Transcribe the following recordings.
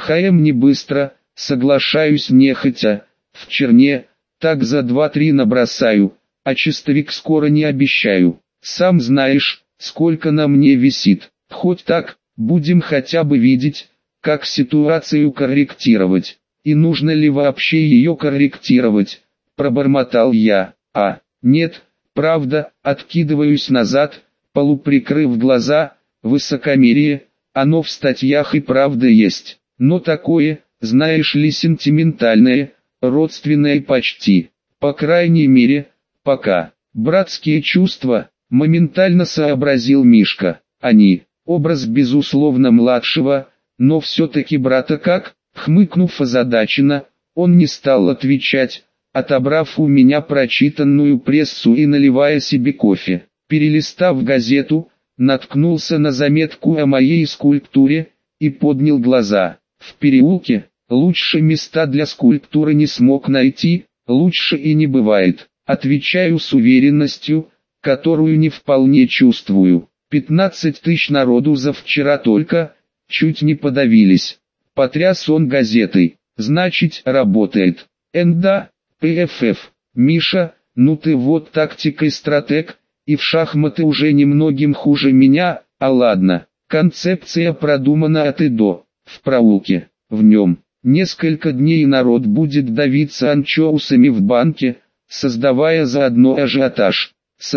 не быстро, соглашаюсь нехотя, в черне, так за 2-3 набросаю, а чистовик скоро не обещаю. Сам знаешь, сколько на мне висит. Хоть так, будем хотя бы видеть, как ситуацию корректировать. И нужно ли вообще ее корректировать, пробормотал я. Нет, правда, откидываюсь назад, полуприкрыв глаза, высокомерие, оно в статьях и правда есть. Но такое, знаешь ли, сентиментальное, родственное почти. По крайней мере, пока. Братские чувства, моментально сообразил Мишка. Они, образ безусловно младшего, но все-таки брата как, хмыкнув озадаченно, он не стал отвечать, отобрав у меня прочитанную прессу и наливая себе кофе. Перелистав газету, наткнулся на заметку о моей скульптуре, и поднял глаза. В переулке, лучше места для скульптуры не смог найти, лучше и не бывает. Отвечаю с уверенностью, которую не вполне чувствую. 15 тысяч народу за вчера только, чуть не подавились. Потряс он газетой. Значит, работает. Да, ПФФ. Миша, ну ты вот тактик-стратег, и в шахматы уже немногим хуже меня, ладно. Концепция продумана от и до. В проулке, в нем, несколько дней народ будет давиться анчоусами в банке, создавая заодно ажиотаж.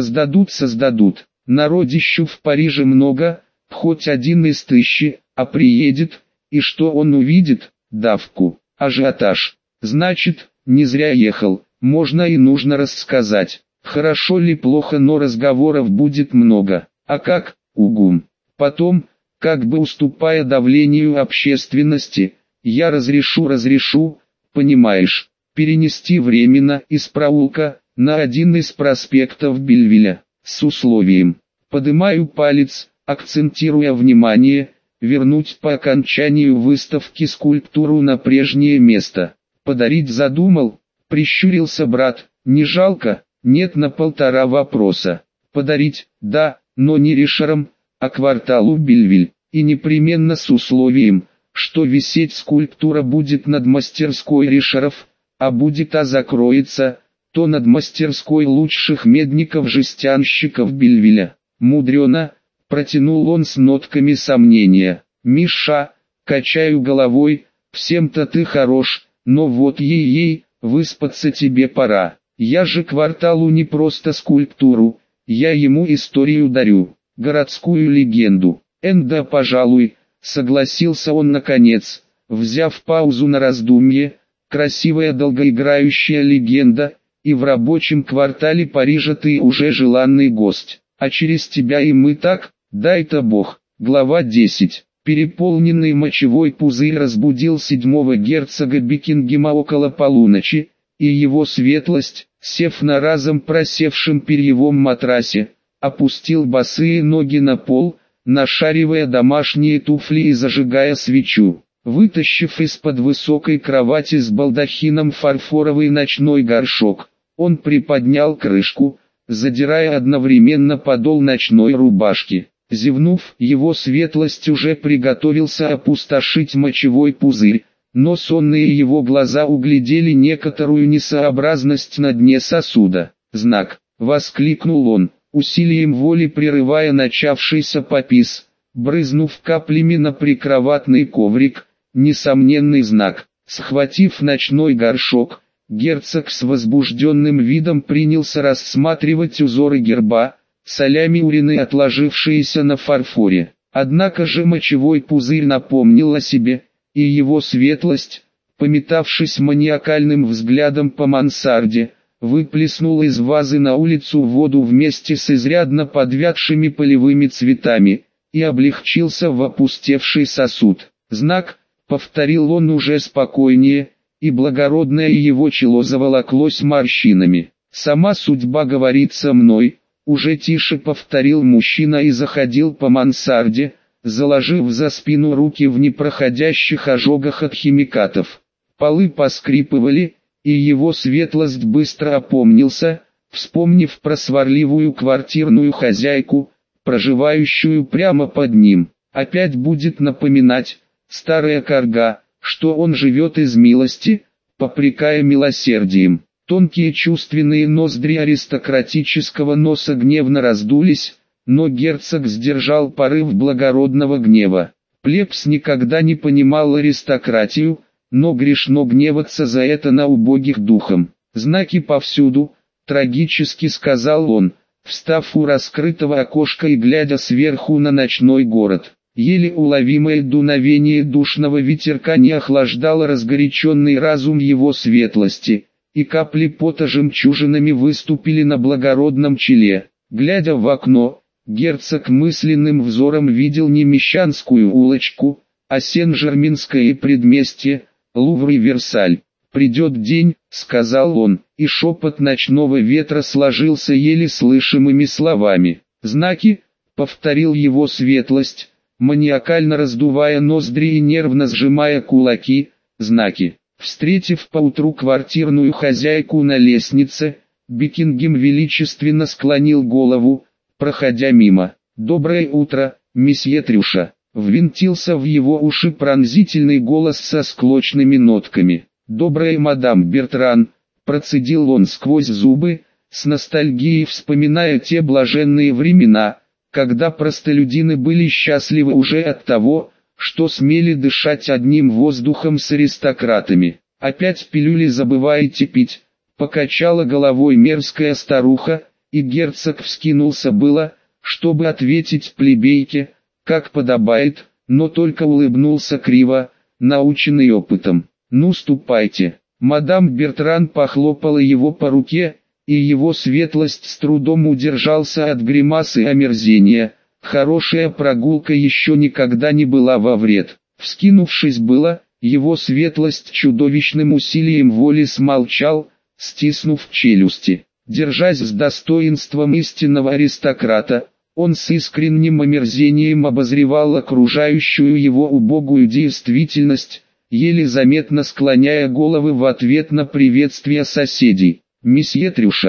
Создадут. Народищу в Париже много, хоть один из 1000, а приедет, и что он увидит? Давку, ажиотаж. Значит, не зря ехал, можно и нужно рассказать. Хорошо ли плохо, но разговоров будет много. А как? Угум. Потом, как бы уступая давлению общественности, я разрешу, понимаешь, перенести временно из проулка на один из проспектов Бельвиля, с условием. Подымаю палец, акцентируя внимание, вернуть по окончанию выставки скульптуру на прежнее место. Подарить задумал, прищурился брат, не жалко? Нет, на 1,5 вопроса. Подарить, да, но не Ришарам, а кварталу Бельвиль, и непременно с условием, что висеть скульптура будет над мастерской Ришаров, а будет закроется, то над мастерской лучших медников-жестянщиков Бельвиля. Мудрено, протянул он с нотками сомнения. Миша, качаю головой, всем-то ты хорош, но вот ей-ей, выспаться тебе пора. Я же кварталу не просто скульптуру, я ему историю дарю, городскую легенду. Да, пожалуй, согласился он наконец, взяв паузу на раздумье, красивая долгоиграющая легенда, и в рабочем квартале Парижа ты уже желанный гость, а через тебя и мы так, дай-то Бог. Глава 10. Переполненный мочевой пузырь разбудил 7-го герцога Бекингема около полуночи, и его светлость, сев на разом просевшем перьевом матрасе, опустил босые ноги на пол, нашаривая домашние туфли и зажигая свечу. Вытащив из-под высокой кровати с балдахином фарфоровый ночной горшок, он приподнял крышку, задирая одновременно подол ночной рубашки. Зевнув, его светлость уже приготовился опустошить мочевой пузырь, но сонные его глаза углядели некоторую несообразность на дне сосуда. «Знак!» — воскликнул он, усилием воли прерывая начавшийся попис, брызнув каплями на прикроватный коврик. Несомненный знак. Схватив ночной горшок, герцог с возбужденным видом принялся рассматривать узоры герба, солями урины, отложившиеся на фарфоре. Однако же мочевой пузырь напомнил о себе, и его светлость, пометавшись маниакальным взглядом по мансарде, выплеснул из вазы на улицу воду вместе с изрядно подвядшими полевыми цветами, и облегчился в опустевший сосуд. «Знак», — повторил он уже спокойнее, и благородное его чело заволоклось морщинами. «Сама судьба говорит со мной», — уже тише повторил мужчина и заходил по мансарде, заложив за спину руки в непроходящих ожогах от химикатов. Полы поскрипывали, и его светлость быстро опомнился, вспомнив про сварливую квартирную хозяйку, проживающую прямо под ним. Опять будет напоминать, старая карга, что он живет из милости, попрекая милосердием. Тонкие чувственные ноздри аристократического носа гневно раздулись, но герцог сдержал порыв благородного гнева. Плебс никогда не понимал аристократию, но грешно гневаться за это на убогих духом. «Знаки повсюду», — трагически сказал он, встав у раскрытого окошка и глядя сверху на ночной город. Еле уловимое дуновение душного ветерка не охлаждало разгоряченный разум его светлости, и капли пота жемчужинами выступили на благородном челе. Глядя в окно, герцог мысленным взором видел не Мещанскую улочку, а Сен-Жерменское и предместье, Лувр и Версаль. «Придет день», — сказал он, и шепот ночного ветра сложился еле слышимыми словами. «Знаки», — повторил его светлость, маниакально раздувая ноздри и нервно сжимая кулаки, «знаки». Встретив поутру квартирную хозяйку на лестнице, Бекингем величественно склонил голову, проходя мимо. «Доброе утро, месье Трюша», — ввинтился в его уши пронзительный голос со склочными нотками. «Доброе, мадам Бертран», — процедил он сквозь зубы, с ностальгией вспоминая те блаженные времена, когда простолюдины были счастливы уже от того, что смели дышать одним воздухом с аристократами. «Опять пилюли забываете пить», — покачала головой мерзкая старуха, и герцог вскинулся было, чтобы ответить плебейке, как подобает, но только улыбнулся криво, наученный опытом. «Ну ступайте». Мадам Бертран похлопала его по руке, и его светлость с трудом удержался от гримасы омерзения. Хорошая прогулка еще никогда не была во вред. Вскинувшись было, его светлость чудовищным усилием воли смолчал, стиснув челюсти. Держась с достоинством истинного аристократа, он с искренним омерзением обозревал окружающую его убогую действительность, еле заметно склоняя головы в ответ на приветствие соседей. «Месье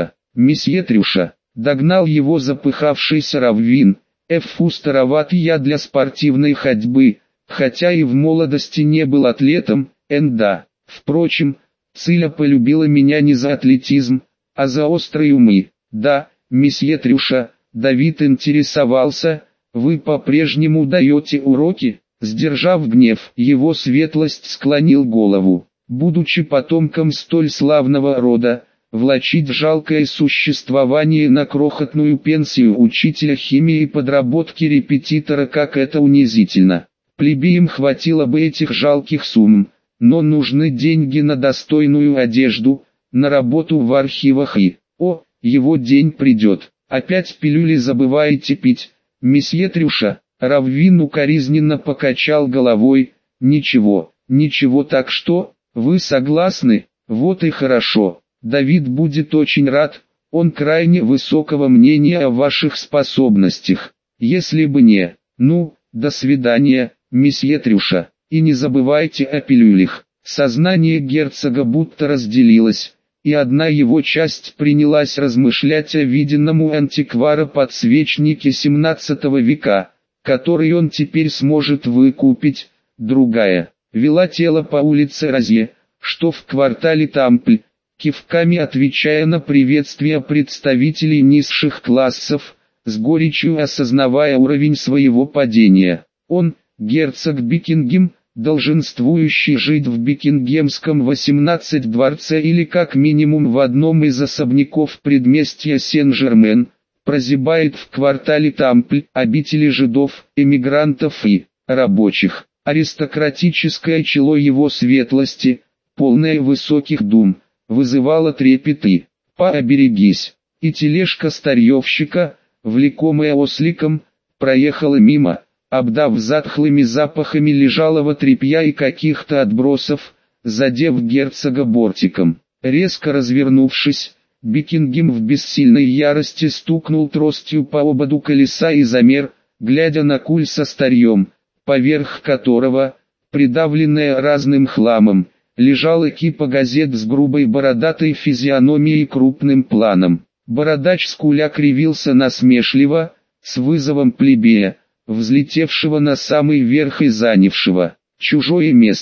Трюша», догнал его запыхавшийся Раввин, «Эфу староват я для спортивной ходьбы, хотя и в молодости не был атлетом, да. Впрочем, Циля полюбила меня не за атлетизм, а за острые умы. Да, месье Трюша», Давид интересовался, «вы по-прежнему даете уроки?» Сдержав гнев, его светлость склонил голову. Будучи потомком столь славного рода, влачить жалкое существование на крохотную пенсию учителя химии и подработки репетитора, как это унизительно. Плебеям хватило бы этих жалких сумм, но нужны деньги на достойную одежду, на работу в архивах и... О, его день придет. Опять пилюли забываете пить, месье Трюша. Раввин укоризненно покачал головой. «Ничего, так что, вы согласны? Вот и хорошо. Давид будет очень рад, он крайне высокого мнения о ваших способностях. Если бы не... Ну, до свидания, месье Трюша, и не забывайте о пилюлях». Сознание герцога будто разделилось, и одна его часть принялась размышлять о виденном у антиквара подсвечнике 17 века, который он теперь сможет выкупить, другая вела тело по улице Розье, что в квартале Тампль, кивками отвечая на приветствия представителей низших классов, с горечью осознавая уровень своего падения. Он, герцог Бекингем, долженствующий жить в Бекингемском 18 дворце или как минимум в одном из особняков предместья Сен-Жермен, прозябает в квартале Тампль, обители жидов, эмигрантов и рабочих. Аристократическое чело его светлости, полное высоких дум, вызывало трепет и «пооберегись». И тележка старьевщика, влекомая осликом, проехала мимо, обдав затхлыми запахами лежалого тряпья и каких-то отбросов, задев герцога бортиком. Резко развернувшись, Бекингем в бессильной ярости стукнул тростью по ободу колеса и замер, глядя на куль со старьем, поверх которого, придавленная разным хламом, лежала кипа газет с грубой бородатой физиономией и крупным планом. Бородач скуля кривился насмешливо, с вызовом плебея, взлетевшего на самый верх и занявшего чужое место.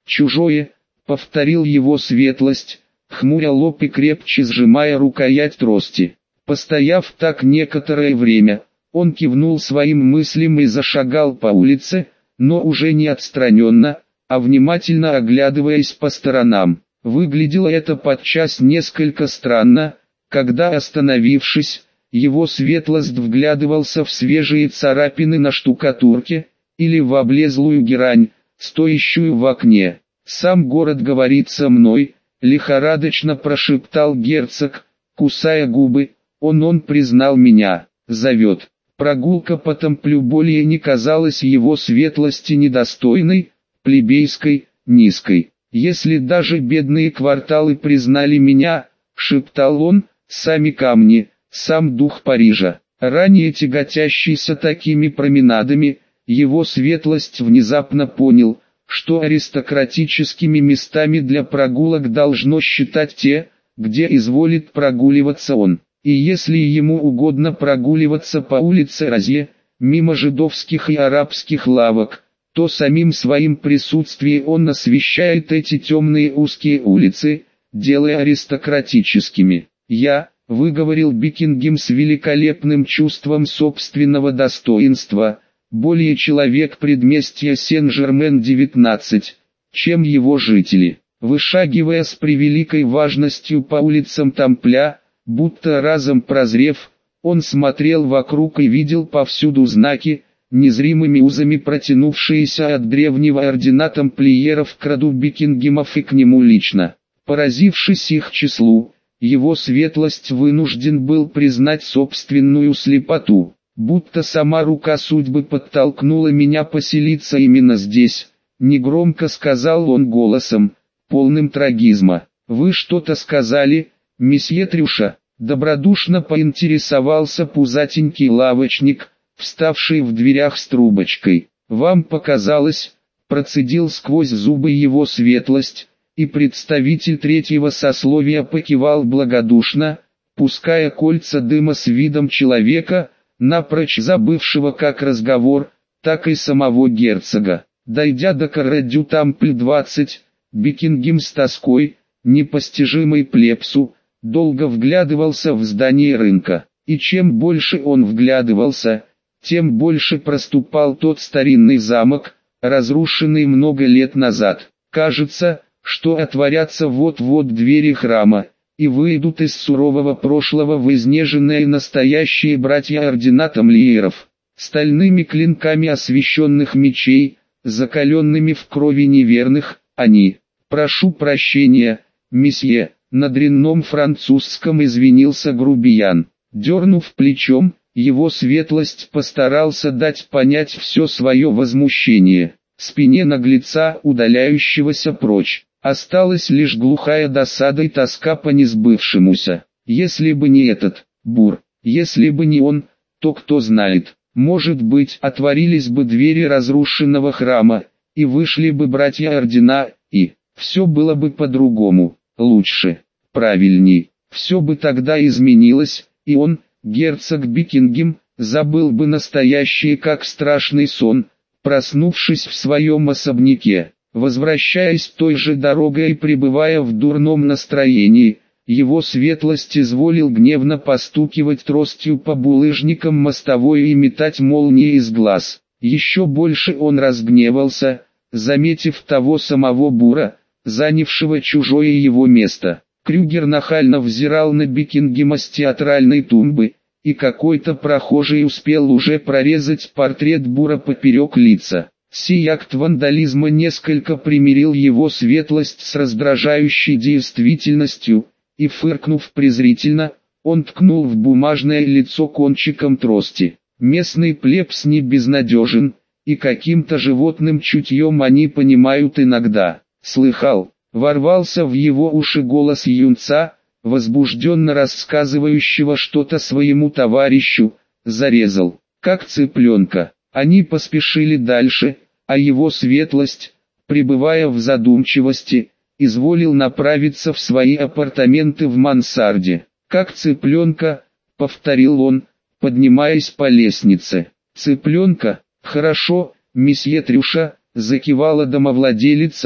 «Чужое», — повторил его светлость, хмуря лоб и крепче сжимая рукоять трости. Постояв так некоторое время, он кивнул своим мыслям и зашагал по улице, но уже не отстраненно, а внимательно оглядываясь по сторонам. Выглядело это подчас несколько странно, когда, остановившись, его светлость вглядывался в свежие царапины на штукатурке, или в облезлую герань, стоящую в окне. «Сам город говорит со мной», — лихорадочно прошептал герцог, кусая губы, он признал меня, зовет. Прогулка по Темплю более не казалась его светлости недостойной, плебейской, низкой. «Если даже бедные кварталы признали меня», — шептал он, — «сами камни, сам дух Парижа». Ранее тяготящийся такими променадами, его светлость внезапно понял, что аристократическими местами для прогулок должно считать те, где изволит прогуливаться он. И если ему угодно прогуливаться по улице Розье, мимо жидовских и арабских лавок, то самим своим присутствием он освещает эти темные узкие улицы, делая аристократическими. «Я», — выговорил Бикингем с великолепным чувством собственного достоинства, «более человек предместья Сен-Жермен-19, чем его жители». Вышагивая с превеликой важностью по улицам Темпля, будто разом прозрев, он смотрел вокруг и видел повсюду знаки, незримыми узами протянувшиеся от древнего ордена тамплиеров к роду Бикингемов и к нему лично. Поразившись их числу, его светлость вынужден был признать собственную слепоту, будто сама рука судьбы подтолкнула меня поселиться именно здесь, негромко сказал он голосом, полным трагизма. «Вы что-то сказали, месье Трюша?» Добродушно поинтересовался пузатенький лавочник, вставший в дверях с трубочкой. «Вам показалось», — процедил сквозь зубы его светлость, и представитель третьего сословия покивал благодушно, пуская кольца дыма с видом человека, напрочь забывшего как разговор, так и самого герцога. Дойдя до Каре-дю-Тампль-20, Бикингем с тоской, непостижимой плебсу, долго вглядывался в здание рынка, и чем больше он вглядывался, тем больше проступал тот старинный замок, разрушенный много лет назад. Кажется, что отворятся вот-вот двери храма, и выйдут из сурового прошлого в изнеженные настоящие братья ордена тамплиеров, стальными клинками освященных мечей, закаленными в крови неверных, они. «Прошу прощения, месье», на дрянном французском извинился грубиян. Дернув плечом, его светлость постарался дать понять все свое возмущение. Спине наглеца, удаляющегося прочь, осталась лишь глухая досада и тоска по несбывшемуся. Если бы не этот бур, если бы не он, то кто знает, может быть, отворились бы двери разрушенного храма, и вышли бы братья ордена, и все было бы по-другому. Лучше, правильней, все бы тогда изменилось, и он, герцог Бикингем, забыл бы настоящее как страшный сон, проснувшись в своем особняке. Возвращаясь той же дорогой и пребывая в дурном настроении, его светлость изволил гневно постукивать тростью по булыжникам мостовой и метать молнии из глаз. Еще больше он разгневался, заметив того самого бура, занявшего чужое его место. Крюгер нахально взирал на Бикингема с театральной тумбы, и какой-то прохожий успел уже прорезать портрет бура поперек лица. Сей акт вандализма несколько примирил его светлость с раздражающей действительностью, и фыркнув презрительно, он ткнул в бумажное лицо кончиком трости. Местный плебс не безнадежен, и каким-то животным чутьем они понимают иногда. Слыхал, ворвался в его уши голос юнца, возбужденно рассказывающего что-то своему товарищу, зарезал, как цыпленка. Они поспешили дальше, а его светлость, пребывая в задумчивости, изволил направиться в свои апартаменты в мансарде. «Как цыпленка», — повторил он, поднимаясь по лестнице. «Цыпленка, хорошо, месье Трюша», — закивала домовладелица,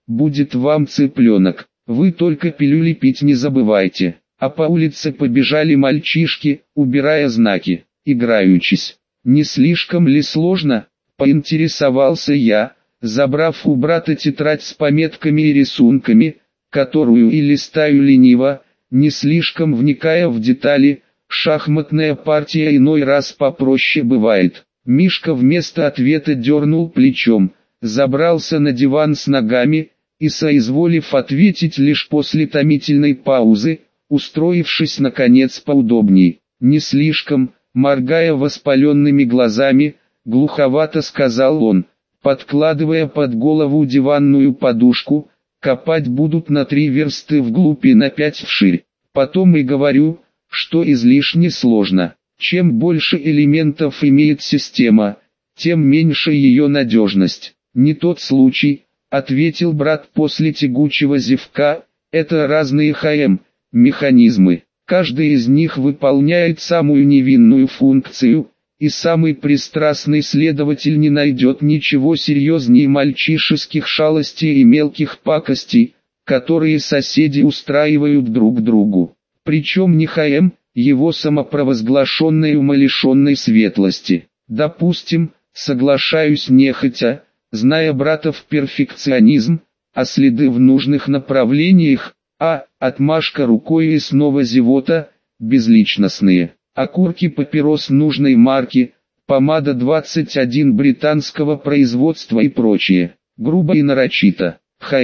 будет вам цыпленок. Вы только пилюли пить не забывайте. А по улице побежали мальчишки, убирая знаки, играючись. Не слишком ли сложно? Поинтересовался я, забрав у брата тетрадь с пометками и рисунками, которую и листаю лениво, не слишком вникая в детали. Шахматная партия иной раз попроще бывает. Мишка вместо ответа дернул плечом, забрался на диван с ногами, и соизволив ответить лишь после томительной паузы, устроившись наконец поудобней, не слишком, моргая воспаленными глазами, глуховато сказал он, подкладывая под голову диванную подушку, копать будут на 3 версты вглубь и на 5 вширь. Потом и говорю, что излишне сложно. Чем больше элементов имеет система, тем меньше ее надежность. Не тот случай, ответил брат после тягучего зевка, это разные механизмы. Каждый из них выполняет самую невинную функцию, и самый пристрастный следователь не найдет ничего серьезнее мальчишеских шалостей и мелких пакостей, которые соседи устраивают друг другу. Причем не его самопровозглашенной умалишенной светлости. Допустим, соглашаюсь нехотя, зная братов перфекционизм, а следы в нужных направлениях, отмашка рукой и снова зевота, безличностные. Окурки папирос нужной марки, помада 21 британского производства и прочее. Грубо и нарочито.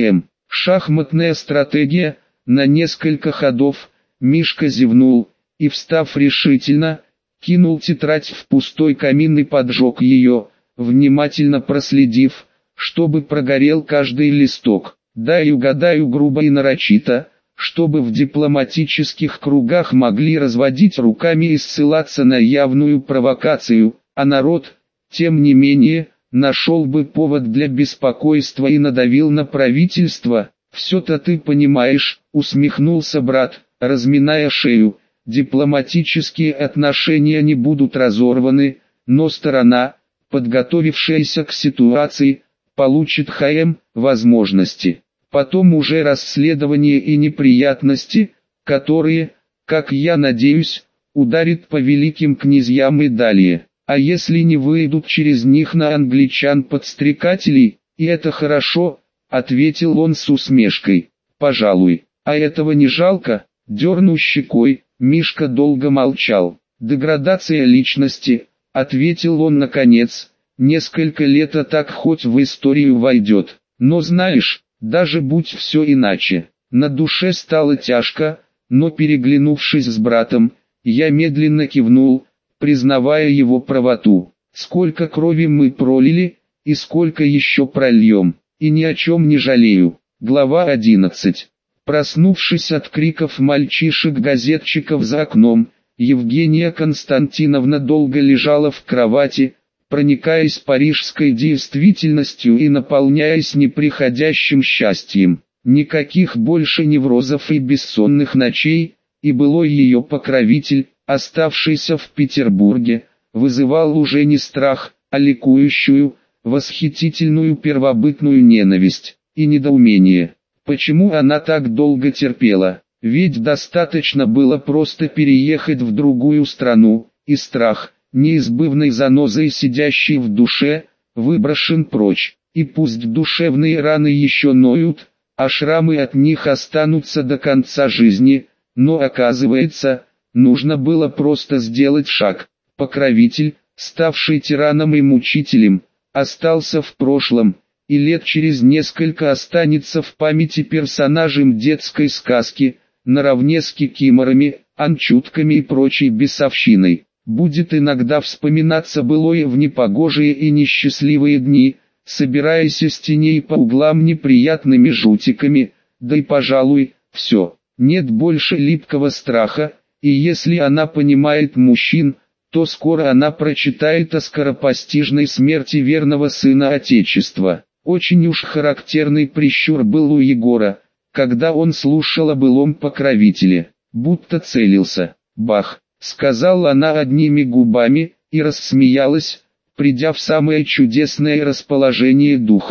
Шахматная стратегия, на несколько ходов. Мишка зевнул, и встав решительно, кинул тетрадь в пустой камин и поджег ее, внимательно проследив, чтобы прогорел каждый листок. Да и угадаю грубо и нарочито, чтобы в дипломатических кругах могли разводить руками и ссылаться на явную провокацию, а народ, тем не менее, нашел бы повод для беспокойства и надавил на правительство. «Все-то ты понимаешь», — усмехнулся брат, разминая шею, «дипломатические отношения не будут разорваны, но сторона, подготовившаяся к ситуации, получит возможности. Потом уже расследование и неприятности, которые, как я надеюсь, ударит по великим князьям и далее. А если не выйдут через них на англичан-подстрекателей, и это хорошо», — ответил он с усмешкой. «Пожалуй, а этого не жалко?» Дернув щекой, Мишка долго молчал. «Деградация личности», — ответил он наконец, — «несколько лет, а так хоть в историю войдет. Но знаешь, даже будь все иначе». На душе стало тяжко, но переглянувшись с братом, я медленно кивнул, признавая его правоту. Сколько крови мы пролили, и сколько еще прольем, и ни о чем не жалею. Глава 11. Проснувшись от криков мальчишек-газетчиков за окном, Евгения Константиновна долго лежала в кровати, проникаясь парижской действительностью и наполняясь неприходящим счастьем. Никаких больше неврозов и бессонных ночей, и былой ее покровитель, оставшийся в Петербурге, вызывал уже не страх, а ликующую, восхитительную первобытную ненависть и недоумение. Почему она так долго терпела? Ведь достаточно было просто переехать в другую страну, и страх, неизбывной занозой сидящий в душе, выброшен прочь. И пусть душевные раны еще ноют, а шрамы от них останутся до конца жизни, но оказывается, нужно было просто сделать шаг. Покровитель, ставший тираном и мучителем, остался в прошлом, и лет через несколько останется в памяти персонажем детской сказки, наравне с кикиморами, анчутками и прочей бесовщиной. Будет иногда вспоминаться былое в непогожие и несчастливые дни, собираясь из теней по углам неприятными жутиками, да и пожалуй, все. Нет больше липкого страха, и если она понимает мужчин, то скоро она прочитает о скоропостижной смерти верного сына Отечества. Очень уж характерный прищур был у Егора, когда он слушал о былом покровителе, будто целился. «Бах!» — сказала она одними губами, и рассмеялась, придя в самое чудесное расположение духа.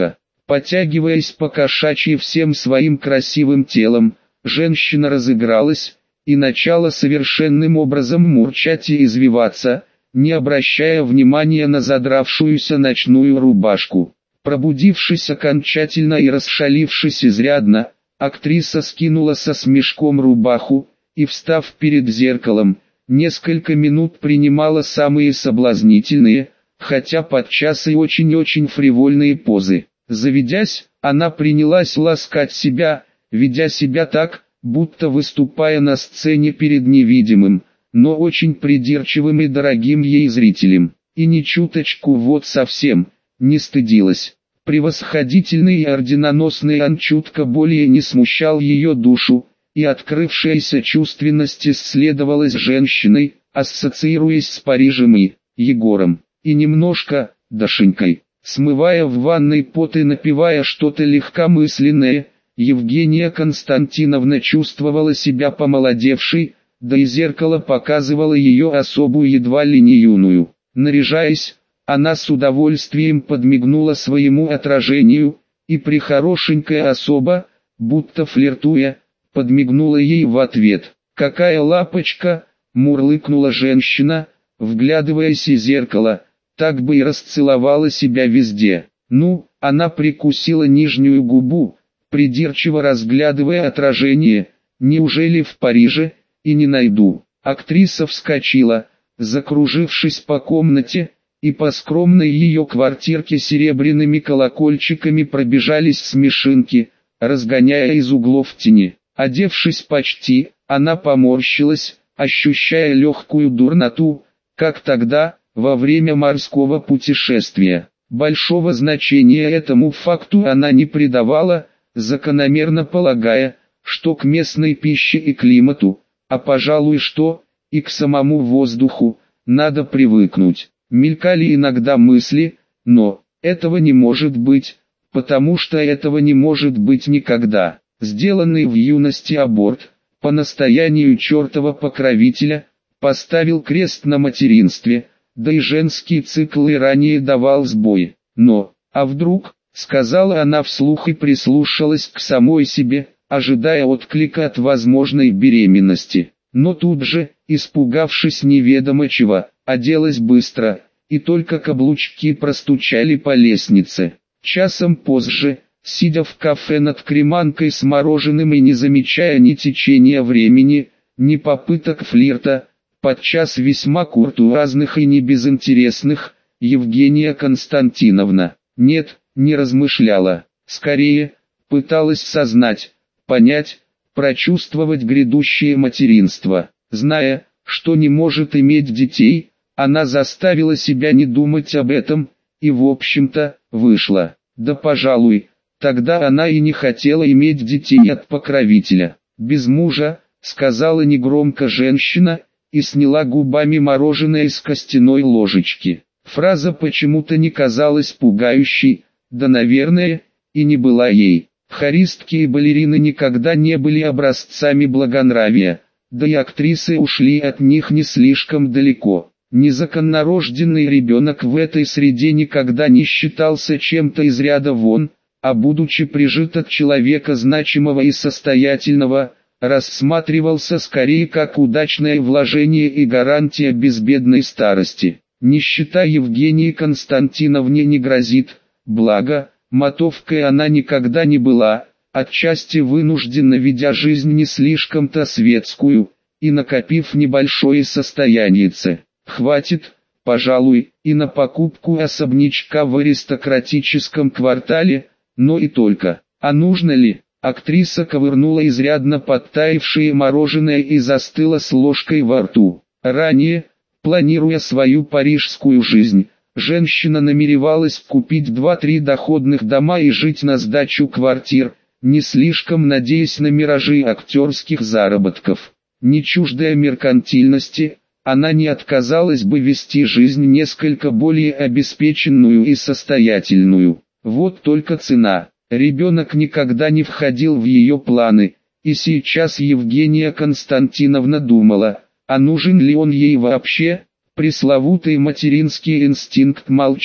Потягиваясь по-кошачьи всем своим красивым телом, женщина разыгралась и начала совершенным образом мурчать и извиваться, не обращая внимания на задравшуюся ночную рубашку. Пробудившись окончательно и расшалившись изрядно, актриса скинула со смешком рубаху и, встав перед зеркалом, несколько минут принимала самые соблазнительные, хотя подчас и очень-очень фривольные позы. Заведясь, она принялась ласкать себя, ведя себя так, будто выступая на сцене перед невидимым, но очень придирчивым и дорогим ей зрителем. И ни чуточку вот совсем не стыдилась. Превосходительный и орденоносный Анчутка более не смущал ее душу, и открывшаяся чувственность исследовалась женщиной, ассоциируясь с Парижем и Егором, и немножко Дашенькой. Смывая в ванной пот и напевая что-то легкомысленное, Евгения Константиновна чувствовала себя помолодевшей, да и зеркало показывало ее особую едва ли не юную. Наряжаясь, она с удовольствием подмигнула своему отражению, и прихорошенькая особа, будто флиртуя, подмигнула ей в ответ. «Какая лапочка!» – мурлыкнула женщина, вглядываясь в зеркало, так бы и расцеловала себя везде. Ну, она прикусила нижнюю губу, придирчиво разглядывая отражение, неужели в Париже, и не найду. Актриса вскочила, закружившись по комнате, и по скромной ее квартирке серебряными колокольчиками пробежались смешинки, разгоняя из углов тени. Одевшись почти, она поморщилась, ощущая легкую дурноту, как тогда, во время морского путешествия. Большого значения этому факту она не придавала, закономерно полагая, что к местной пище и климату, а пожалуй что, и к самому воздуху, надо привыкнуть. Мелькали иногда мысли, но этого не может быть, потому что этого не может быть никогда. Сделанный в юности аборт, по настоянию чертова покровителя, поставил крест на материнстве, да и женский цикл и ранее давал сбои. Но, а вдруг, сказала она вслух и прислушалась к самой себе, ожидая отклика от возможной беременности. Но тут же, испугавшись неведомо чего, оделась быстро, и только каблучки простучали по лестнице. Часом позже, сидя в кафе над креманкой с мороженым и не замечая ни течения времени, ни попыток флирта, подчас весьма куртуазных и не безинтересных, Евгения Константиновна, нет, не размышляла, скорее, пыталась сознать, понять, прочувствовать грядущее материнство. Зная, что не может иметь детей, она заставила себя не думать об этом, и в общем-то, вышла. Да пожалуй, тогда она и не хотела иметь детей от покровителя. «Без мужа», — сказала негромко женщина, и сняла губами мороженое из костяной ложечки. Фраза почему-то не казалась пугающей, да наверное, и не была ей. Хористки и балерины никогда не были образцами благонравия, да и актрисы ушли от них не слишком далеко. Незаконнорожденный ребенок в этой среде никогда не считался чем-то из ряда вон, а будучи прижит от человека значимого и состоятельного, рассматривался скорее как удачное вложение и гарантия безбедной старости. Нищета Евгении Константиновне не грозит, благо, мотовкой она никогда не была, отчасти вынужденно ведя жизнь не слишком-то светскую, и накопив небольшое состояниеце. Хватит, пожалуй, и на покупку особнячка в аристократическом квартале, но и только. А нужно ли? Актриса ковырнула изрядно подтаявшее мороженое и застыла с ложкой во рту. Ранее, планируя свою парижскую жизнь, женщина намеревалась купить 2-3 доходных дома и жить на сдачу квартир, не слишком надеясь на миражи актерских заработков. Не чуждая меркантильности, она не отказалась бы вести жизнь несколько более обеспеченную и состоятельную. Вот только цена. Ребенок никогда не входил в ее планы, и сейчас Евгения Константиновна думала, а нужен ли он ей вообще. Пресловутый материнский инстинкт молчал.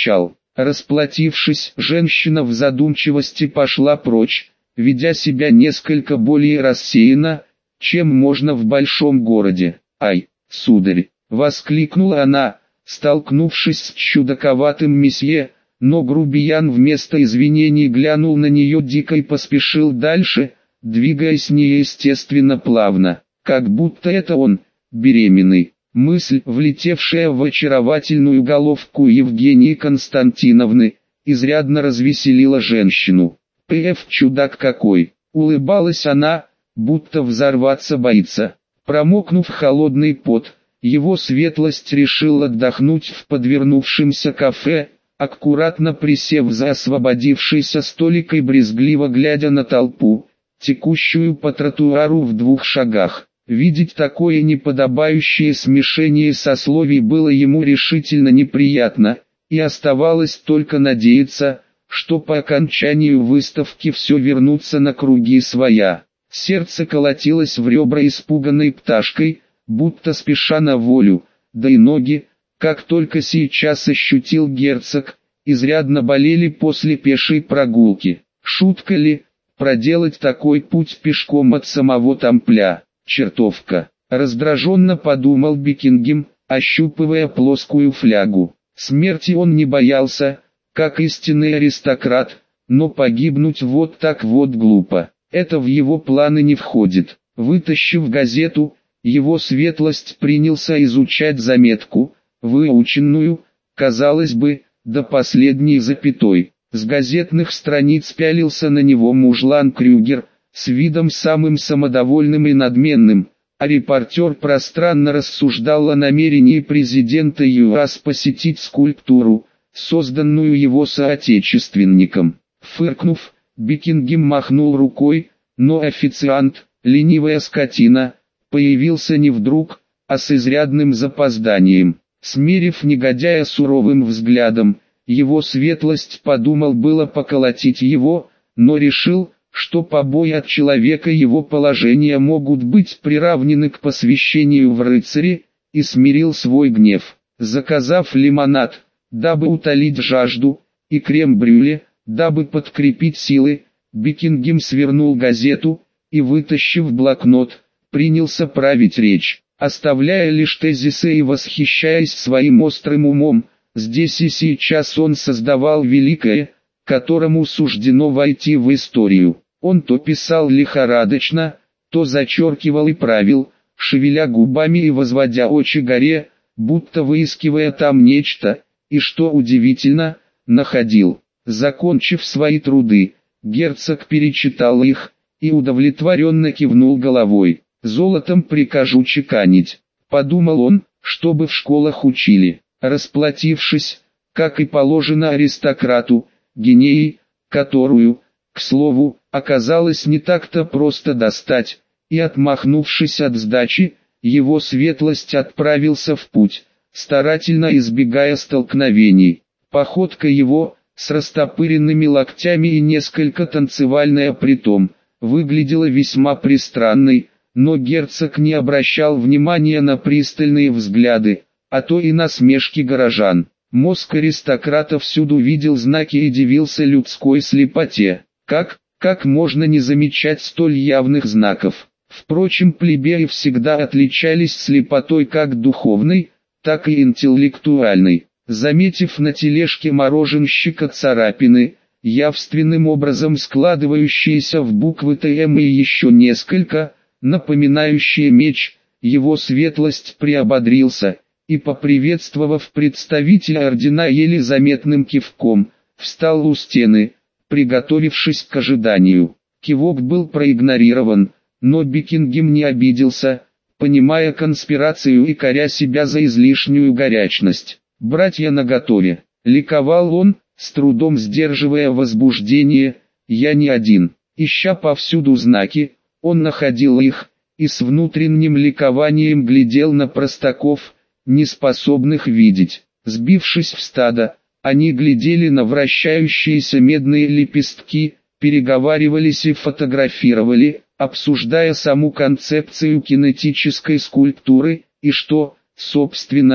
Расплатившись, женщина в задумчивости пошла прочь, ведя себя несколько более рассеянно, чем можно в большом городе. «Ай, сударь!» — воскликнула она, столкнувшись с чудаковатым месье, но грубиян вместо извинений глянул на нее дико и поспешил дальше, двигаясь неестественно плавно, как будто это он, беременный. Мысль, влетевшая в очаровательную головку Евгении Константиновны, изрядно развеселила женщину. «Пф, чудак какой!» — улыбалась она, будто взорваться боится. Промокнув холодный пот, его светлость решил отдохнуть в подвернувшемся кафе, аккуратно присев за освободившийся столик и брезгливо глядя на толпу, текущую по тротуару в 2 шагах. Видеть такое неподобающее смешение сословий было ему решительно неприятно, и оставалось только надеяться, что по окончанию выставки все вернутся на круги своя. Сердце колотилось в ребра испуганной пташкой, будто спеша на волю, да и ноги, как только сейчас ощутил герцог, изрядно болели после пешей прогулки. Шутка ли, проделать такой путь пешком от самого Тампля? Чертовка, раздраженно подумал Бекингем, ощупывая плоскую флягу. Смерти он не боялся, как истинный аристократ, но погибнуть вот так вот глупо. Это в его планы не входит. Вытащив газету, его светлость принялся изучать заметку, выученную, казалось бы, до последней запятой. С газетных страниц пялился на него мужлан Крюгер, с видом самым самодовольным и надменным, а репортер пространно рассуждал о намерении президента ЮАС посетить скульптуру, созданную его соотечественником. Фыркнув, Бекингем махнул рукой, но официант, ленивая скотина, появился не вдруг, а с изрядным запозданием. Смерив негодяя суровым взглядом, его светлость подумал было поколотить его, но решил, что побои от человека его положения могут быть приравнены к посвящению в рыцари, и смирил свой гнев. Заказав лимонад, дабы утолить жажду, и крем-брюле, дабы подкрепить силы, Бекингем свернул газету, и вытащив блокнот, принялся править речь, оставляя лишь тезисы и восхищаясь своим острым умом. Здесь и сейчас он создавал великое, которому суждено войти в историю. Он то писал лихорадочно, то зачеркивал и правил, шевеля губами и возводя очи горе, будто выискивая там нечто, и что удивительно, находил. Закончив свои труды, герцог перечитал их, и удовлетворенно кивнул головой. «Золотом прикажу чеканить», — подумал он, чтобы в школах учили. Расплатившись, как и положено аристократу, гинеей, которую, к слову, оказалось не так-то просто достать, и отмахнувшись от сдачи, его светлость отправился в путь, старательно избегая столкновений. Походка его, с растопыренными локтями и несколько танцевальная притом, выглядела весьма пристранной, но герцог не обращал внимания на пристальные взгляды, а то и насмешки горожан. Мозг аристократа всюду видел знаки и дивился людской слепоте. Как можно не замечать столь явных знаков? Впрочем, плебеи всегда отличались слепотой как духовной, так и интеллектуальной. Заметив на тележке мороженщика царапины, явственным образом складывающиеся в буквы ТМ и еще несколько, напоминающие меч, его светлость приободрился, и, поприветствовав представителя ордена еле заметным кивком, встал у стены, приготовившись к ожиданию. Кивок был проигнорирован, но Бекингем не обиделся, понимая конспирацию и коря себя за излишнюю горячность. «Братья наготове», — ликовал он, с трудом сдерживая возбуждение, — «я не один». Ища повсюду знаки, он находил их, и с внутренним ликованием глядел на простаков, неспособных видеть. Сбившись в стадо, они глядели на вращающиеся медные лепестки, переговаривались и фотографировали, обсуждая саму концепцию кинетической скульптуры, и что, собственно,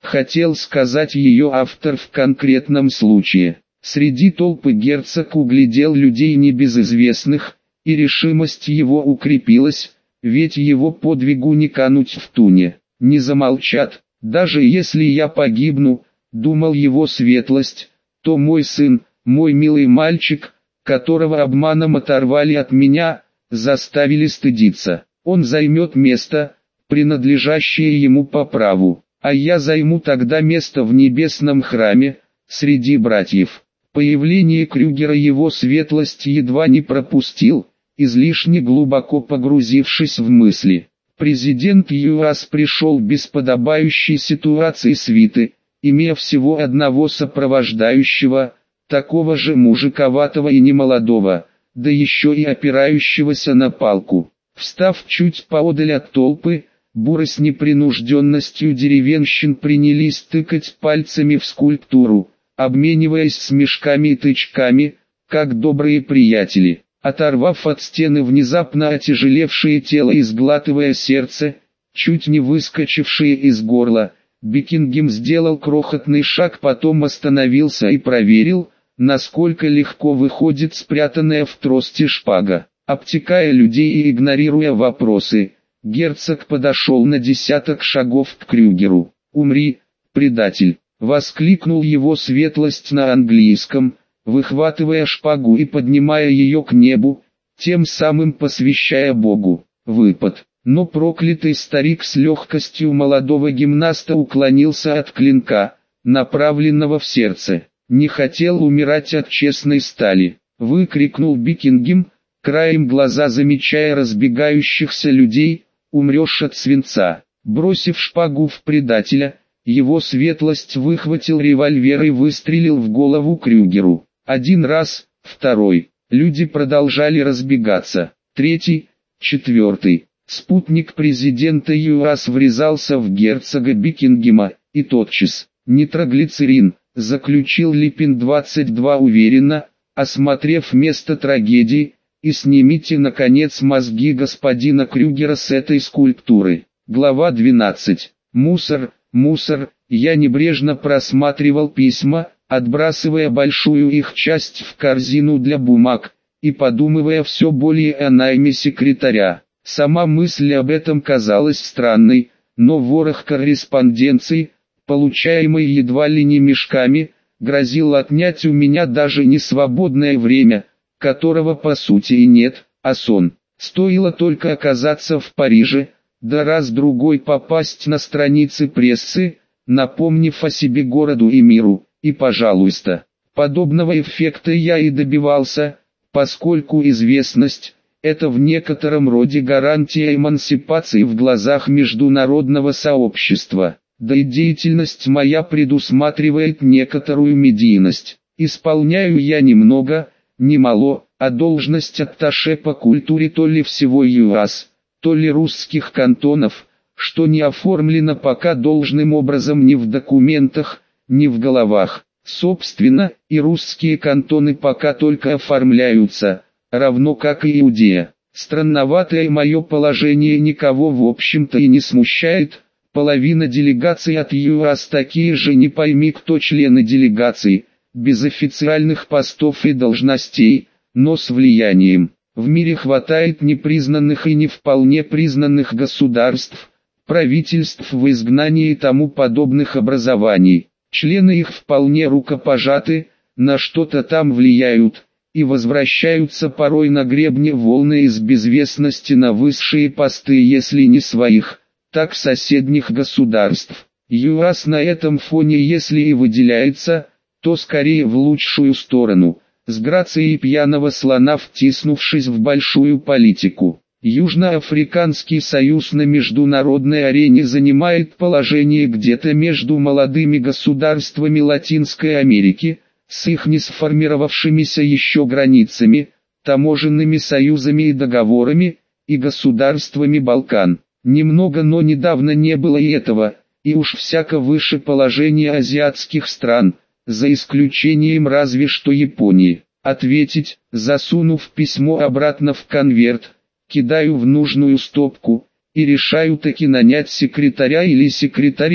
хотел сказать ее автор в конкретном случае. Среди толпы герцог углядел людей небезызвестных, и решимость его укрепилась, ведь его подвигу не кануть в туне. Не замолчат, даже если я погибну, думал его светлость, то мой сын, мой милый мальчик, которого обманом оторвали от меня, заставили стыдиться. Он займет место, принадлежащее ему по праву, а я займу тогда место в небесном храме, среди братьев. Появление Крюгера его светлость едва не пропустил, излишне глубоко погрузившись в мысли. Президент ЮАС пришел без подобающей ситуации свиты, имея всего одного сопровождающего, такого же мужиковатого и немолодого, да еще и опирающегося на палку. Встав чуть поодаль от толпы, буры с непринужденностью деревенщин принялись тыкать пальцами в скульптуру, обмениваясь смешками и тычками, как добрые приятели. Оторвав от стены внезапно отяжелевшее тело и сглатывая сердце, чуть не выскочившее из горла, Бекингем сделал крохотный шаг, потом остановился и проверил, насколько легко выходит спрятанная в трости шпага. Обтекая людей и игнорируя вопросы, герцог подошел на 10 шагов к Крюгеру. «Умри, предатель!» — воскликнул его светлость на английском, выхватывая шпагу и поднимая ее к небу, тем самым посвящая Богу. Выпад. Но проклятый старик с легкостью молодого гимнаста уклонился от клинка, направленного в сердце. «Не хотел умирать от честной стали!» — выкрикнул Бекингем, краем глаза замечая разбегающихся людей. «Умрешь от свинца!» Бросив шпагу в предателя, его светлость выхватил револьвер и выстрелил в голову Крюгеру. Один раз, второй. Люди продолжали разбегаться. Третий, четвертый. Спутник президента ЮАС врезался в герцога Бекингема, и тотчас. «Нитроглицерин», — заключил Липин-22 уверенно, осмотрев место трагедии, «и снимите наконец мозги господина Крюгера с этой скульптуры». Глава 12. Мусор, мусор. Я небрежно просматривал письма, отбрасывая большую их часть в корзину для бумаг, и подумывая все более о найме секретаря. Сама мысль об этом казалась странной, но ворох корреспонденции, получаемый едва ли не мешками, грозил отнять у меня даже не свободное время, которого по сути и нет, а сон. Стоило только оказаться в Париже, да раз-другой попасть на страницы прессы, напомнив о себе городу и миру, и пожалуйста. Подобного эффекта я и добивался, поскольку известность – это в некотором роде гарантия эмансипации в глазах международного сообщества. Да и деятельность моя предусматривает некоторую медийность. Исполняю я немного, немало, а должность атташе по культуре то ли всего ЮАС, то ли русских кантонов, что не оформлено пока должным образом ни в документах, ни в головах. Собственно, и русские кантоны пока только оформляются, равно как и Иудея. Странноватое мое положение никого в общем-то и не смущает. Половина делегаций от ЮАС такие же не пойми кто члены делегаций, без официальных постов и должностей, но с влиянием. В мире хватает непризнанных и не вполне признанных государств, правительств в изгнании и тому подобных образований. Члены их вполне рукопожаты, на что-то там влияют, и возвращаются порой на гребне волны из безвестности на высшие посты, если не своих, так соседних государств. ЮАС на этом фоне если и выделяется, то скорее в лучшую сторону, с грацией пьяного слона втиснувшись в большую политику. Южноафриканский союз на международной арене занимает положение где-то между молодыми государствами Латинской Америки, с их не сформировавшимися еще границами, таможенными союзами и договорами, и государствами Балкан. Немного, но недавно не было и этого, и уж всяко выше положения азиатских стран, за исключением разве что Японии. Ответить, засунув письмо обратно в конверт, кидаю в нужную стопку, и решаю таки нанять секретаря или секретарей,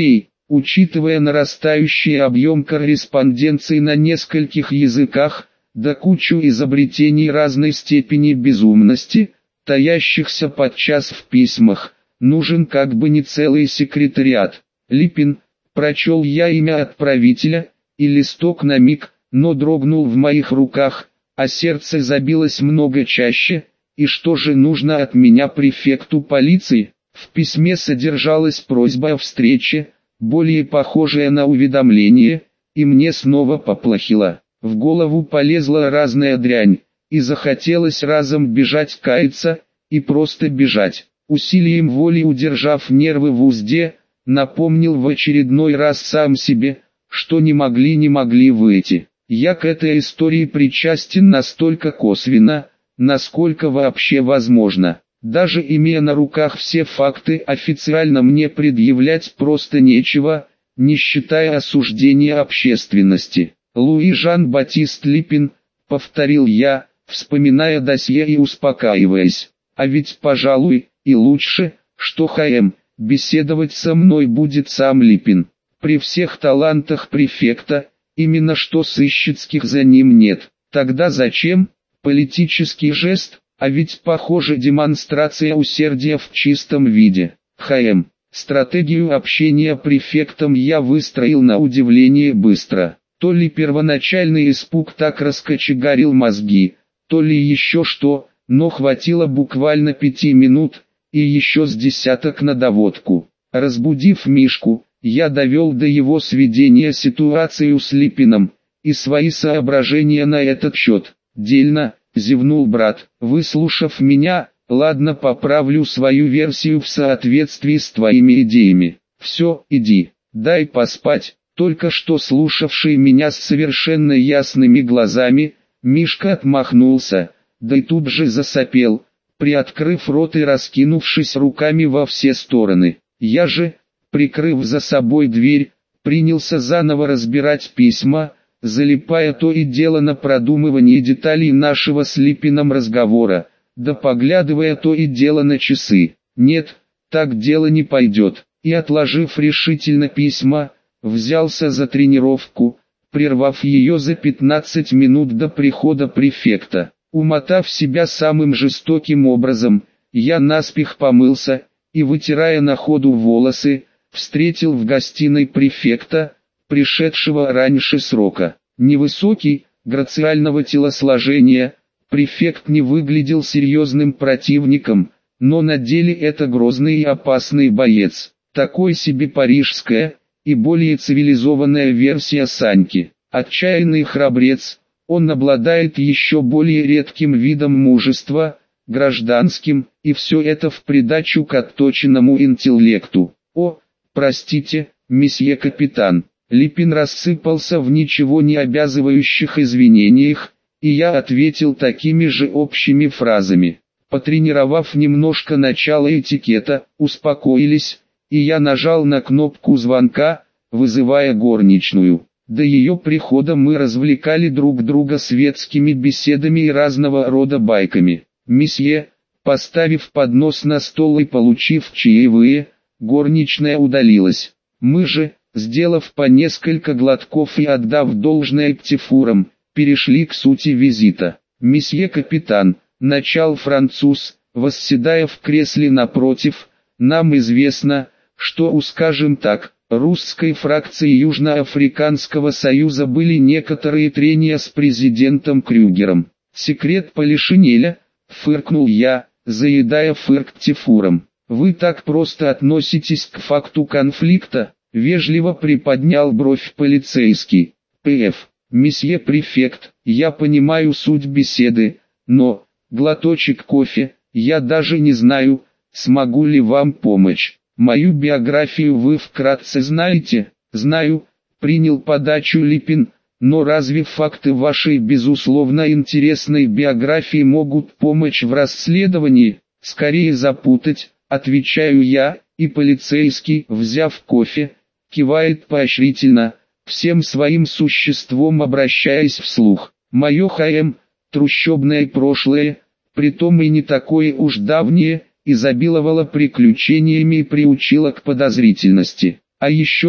учитывая нарастающий объем корреспонденции на нескольких языках, да кучу изобретений разной степени безумности, таящихся подчас в письмах, нужен как бы не целый секретариат. Липин, прочел я имя отправителя, и листок на миг, но дрогнул в моих руках, а сердце забилось много чаще. И что же нужно от меня префекту полиции? В письме содержалась просьба о встрече, более похожая на уведомление, и мне снова поплохело. В голову полезла разная дрянь, и захотелось разом бежать каяться, и просто бежать. Усилием воли удержав нервы в узде, напомнил в очередной раз сам себе, что не могли выйти. Я к этой истории причастен настолько косвенно, насколько вообще возможно. Даже имея на руках все факты, официально мне предъявлять просто нечего, не считая осуждения общественности. Луи Жан-Батист Липин, повторил я, вспоминая досье и успокаиваясь. А ведь, пожалуй, и лучше, что ХМ, беседовать со мной будет сам Липин. При всех талантах префекта, именно что сыщицких за ним нет. Тогда зачем? Политический жест, а ведь похоже демонстрация усердия в чистом виде. ХМ. Стратегию общения префектом я выстроил на удивление быстро. То ли первоначальный испуг так раскочегарил мозги, то ли еще что, но хватило буквально 5 минут, и еще с десяток на доводку. Разбудив Мишку, я довел до его сведения ситуацию с Липиным, и свои соображения на этот счет. «Дельно», — зевнул брат, выслушав меня, «ладно, поправлю свою версию в соответствии с твоими идеями. Все, иди, дай поспать». Только что слушавший меня с совершенно ясными глазами, Мишка отмахнулся, да и тут же засопел, приоткрыв рот и раскинувшись руками во все стороны. Я же, прикрыв за собой дверь, принялся заново разбирать письма, залипая то и дело на продумывание деталей нашего с Липиным разговора, да поглядывая то и дело на часы. Нет, так дело не пойдет. И отложив решительно письма, взялся за тренировку, прервав ее за 15 минут до прихода префекта. Умотав себя самым жестоким образом, я наспех помылся, и вытирая на ходу волосы, встретил в гостиной префекта, пришедшего раньше срока. Невысокий, грациального телосложения, префект не выглядел серьезным противником, но на деле это грозный и опасный боец. Такой себе парижская и более цивилизованная версия Саньки. Отчаянный храбрец, он обладает еще более редким видом мужества, гражданским, и все это в придачу к отточенному интеллекту. «О, простите, месье капитан». Липин рассыпался в ничего не обязывающих извинениях, и я ответил такими же общими фразами. Потренировав немножко начало этикета, успокоились, и я нажал на кнопку звонка, вызывая горничную. До ее прихода мы развлекали друг друга светскими беседами и разного рода байками. Месье, поставив поднос на стол и получив чаевые, горничная удалилась. Мы же, сделав по несколько глотков и отдав должное птифурам, перешли к сути визита. «Месье капитан», — начал француз, восседая в кресле напротив, — «нам известно, что у, скажем так, русской фракции Южноафриканского союза были некоторые трения с президентом Крюгером. Секрет Полишинеля», — фыркнул я, заедая фырк птифуром. «Вы так просто относитесь к факту конфликта?» — вежливо приподнял бровь полицейский. «П.Ф. Месье префект, я понимаю суть беседы, но, глоточек кофе, я даже не знаю, смогу ли вам помочь. Мою биографию вы вкратце знаете?» «Знаю», — принял подачу Липин, «но разве факты вашей безусловно интересной биографии могут помочь в расследовании?» «Скорее запутать», — отвечаю я, и полицейский, взяв кофе, кивает поощрительно, всем своим существом обращаясь вслух. «Мое ХМ, трущобное прошлое, притом и не такое уж давнее, изобиловало приключениями и приучило к подозрительности. А еще,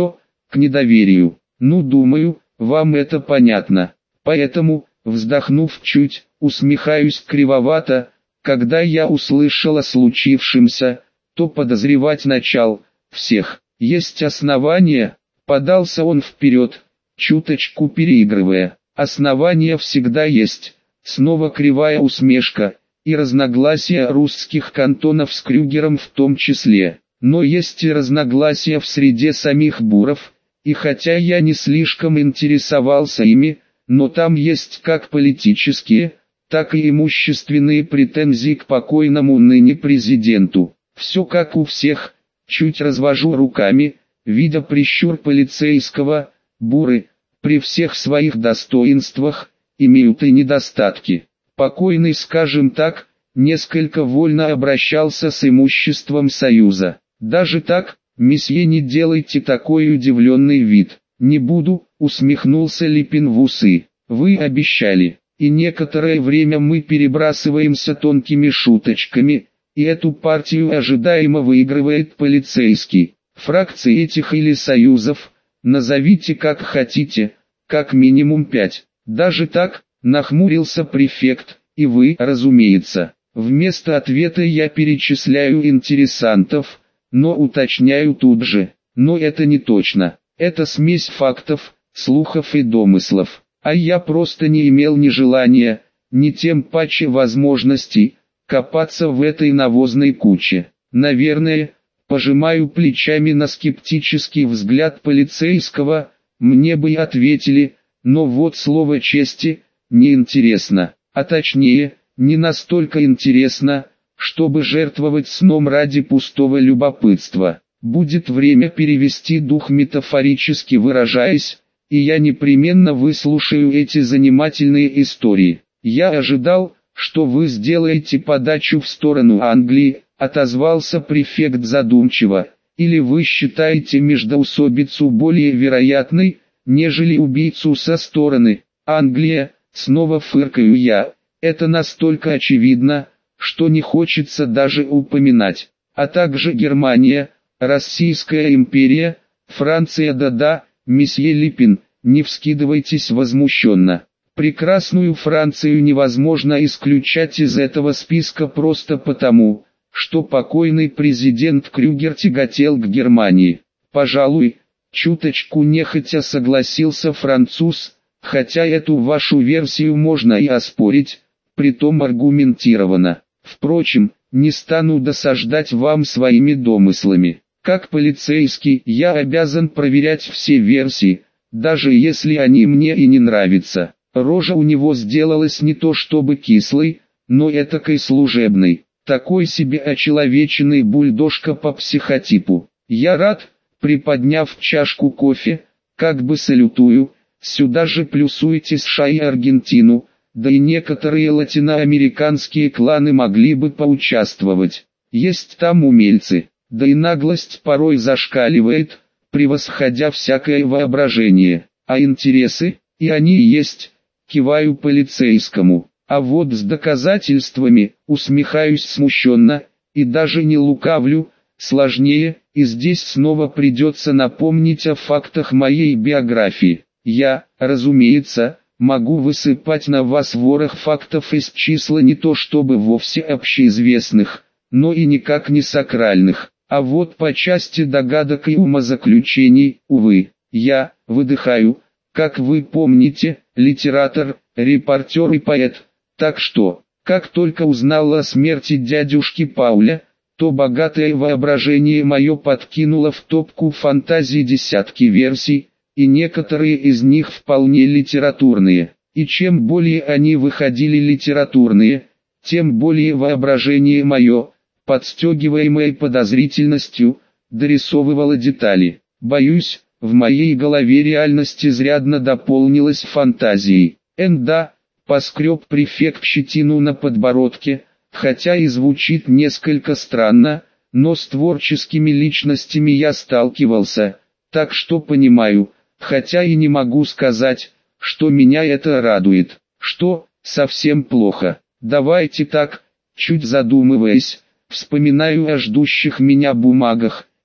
к недоверию. Ну, думаю, вам это понятно. Поэтому, вздохнув чуть, усмехаюсь кривовато, когда я услышал о случившемся, то подозревать начал всех. Есть основания, подался он вперед, чуточку переигрывая. Основания всегда есть. Снова кривая усмешка, и разногласия русских кантонов с Крюгером в том числе. Но есть и разногласия в среде самих буров, и хотя я не слишком интересовался ими, но там есть как политические, так и имущественные претензии к покойному ныне президенту. Все как у всех, чуть развожу руками, видя прищур полицейского, буры, при всех своих достоинствах, имеют и недостатки. Покойный, скажем так, несколько вольно обращался с имуществом Союза. Даже так, месье, не делайте такой удивленный вид. Не буду, усмехнулся Липин в усы. Вы обещали, и некоторое время мы перебрасываемся тонкими шуточками, и эту партию ожидаемо выигрывает полицейский. Фракции этих или союзов, назовите как хотите, как минимум 5. Даже так, нахмурился префект, и вы, разумеется. Вместо ответа я перечисляю интересантов, но уточняю тут же. Но это не точно. Это смесь фактов, слухов и домыслов. А я просто не имел ни желания, ни тем паче возможностей, копаться в этой навозной куче. Наверное, пожимаю плечами на скептический взгляд полицейского, мне бы и ответили, но вот слово чести, неинтересно, а точнее, не настолько интересно, чтобы жертвовать сном ради пустого любопытства. Будет время перевести дух, метафорически выражаясь, и я непременно выслушаю эти занимательные истории. Я ожидал, что вы сделаете подачу в сторону Англии, отозвался префект задумчиво, или вы считаете междоусобицу более вероятной, нежели убийцу со стороны Англия, снова фыркаю я, это настолько очевидно, что не хочется даже упоминать, а также Германия, Российская империя, Франция, да-да, месье Липин, не вскидывайтесь возмущенно. Прекрасную Францию невозможно исключать из этого списка просто потому, что покойный президент Крюгер тяготел к Германии. Пожалуй, чуточку нехотя согласился француз, хотя эту вашу версию можно и оспорить, притом аргументированно. Впрочем, не стану досаждать вам своими домыслами. Как полицейский, я обязан проверять все версии, даже если они мне и не нравятся. Рожа у него сделалась не то чтобы кислой, но этакой служебной. Такой себе очеловеченный бульдожка по психотипу. Я рад, приподняв чашку кофе, как бы салютую, сюда же плюсуйте США и Аргентину, да и некоторые латиноамериканские кланы могли бы поучаствовать. Есть там умельцы, да и наглость порой зашкаливает, превосходя всякое воображение. А интересы, и они есть, киваю полицейскому. А вот с доказательствами, усмехаюсь смущенно, и даже не лукавлю, сложнее, и здесь снова придется напомнить о фактах моей биографии. Я, разумеется, могу высыпать на вас ворох фактов из числа не то чтобы вовсе общеизвестных, но и никак не сакральных. А вот по части догадок и умозаключений, увы, я, выдыхаю, как вы помните, литератор, репортер и поэт. Так что, как только узнал о смерти дядюшки Пауля, то богатое воображение мое подкинуло в топку фантазии десятки версий, и некоторые из них вполне литературные. И чем более они выходили литературные, тем более воображение мое, подстегиваемое подозрительностью, дорисовывало детали. Боюсь, в моей голове реальность изрядно дополнилась фантазией. Да, поскреб префект щетину на подбородке, хотя и звучит несколько странно, но с творческими личностями я сталкивался, так что понимаю, хотя и не могу сказать, что меня это радует, что совсем плохо. Давайте так, чуть задумываясь, вспоминаю о ждущих меня бумагах,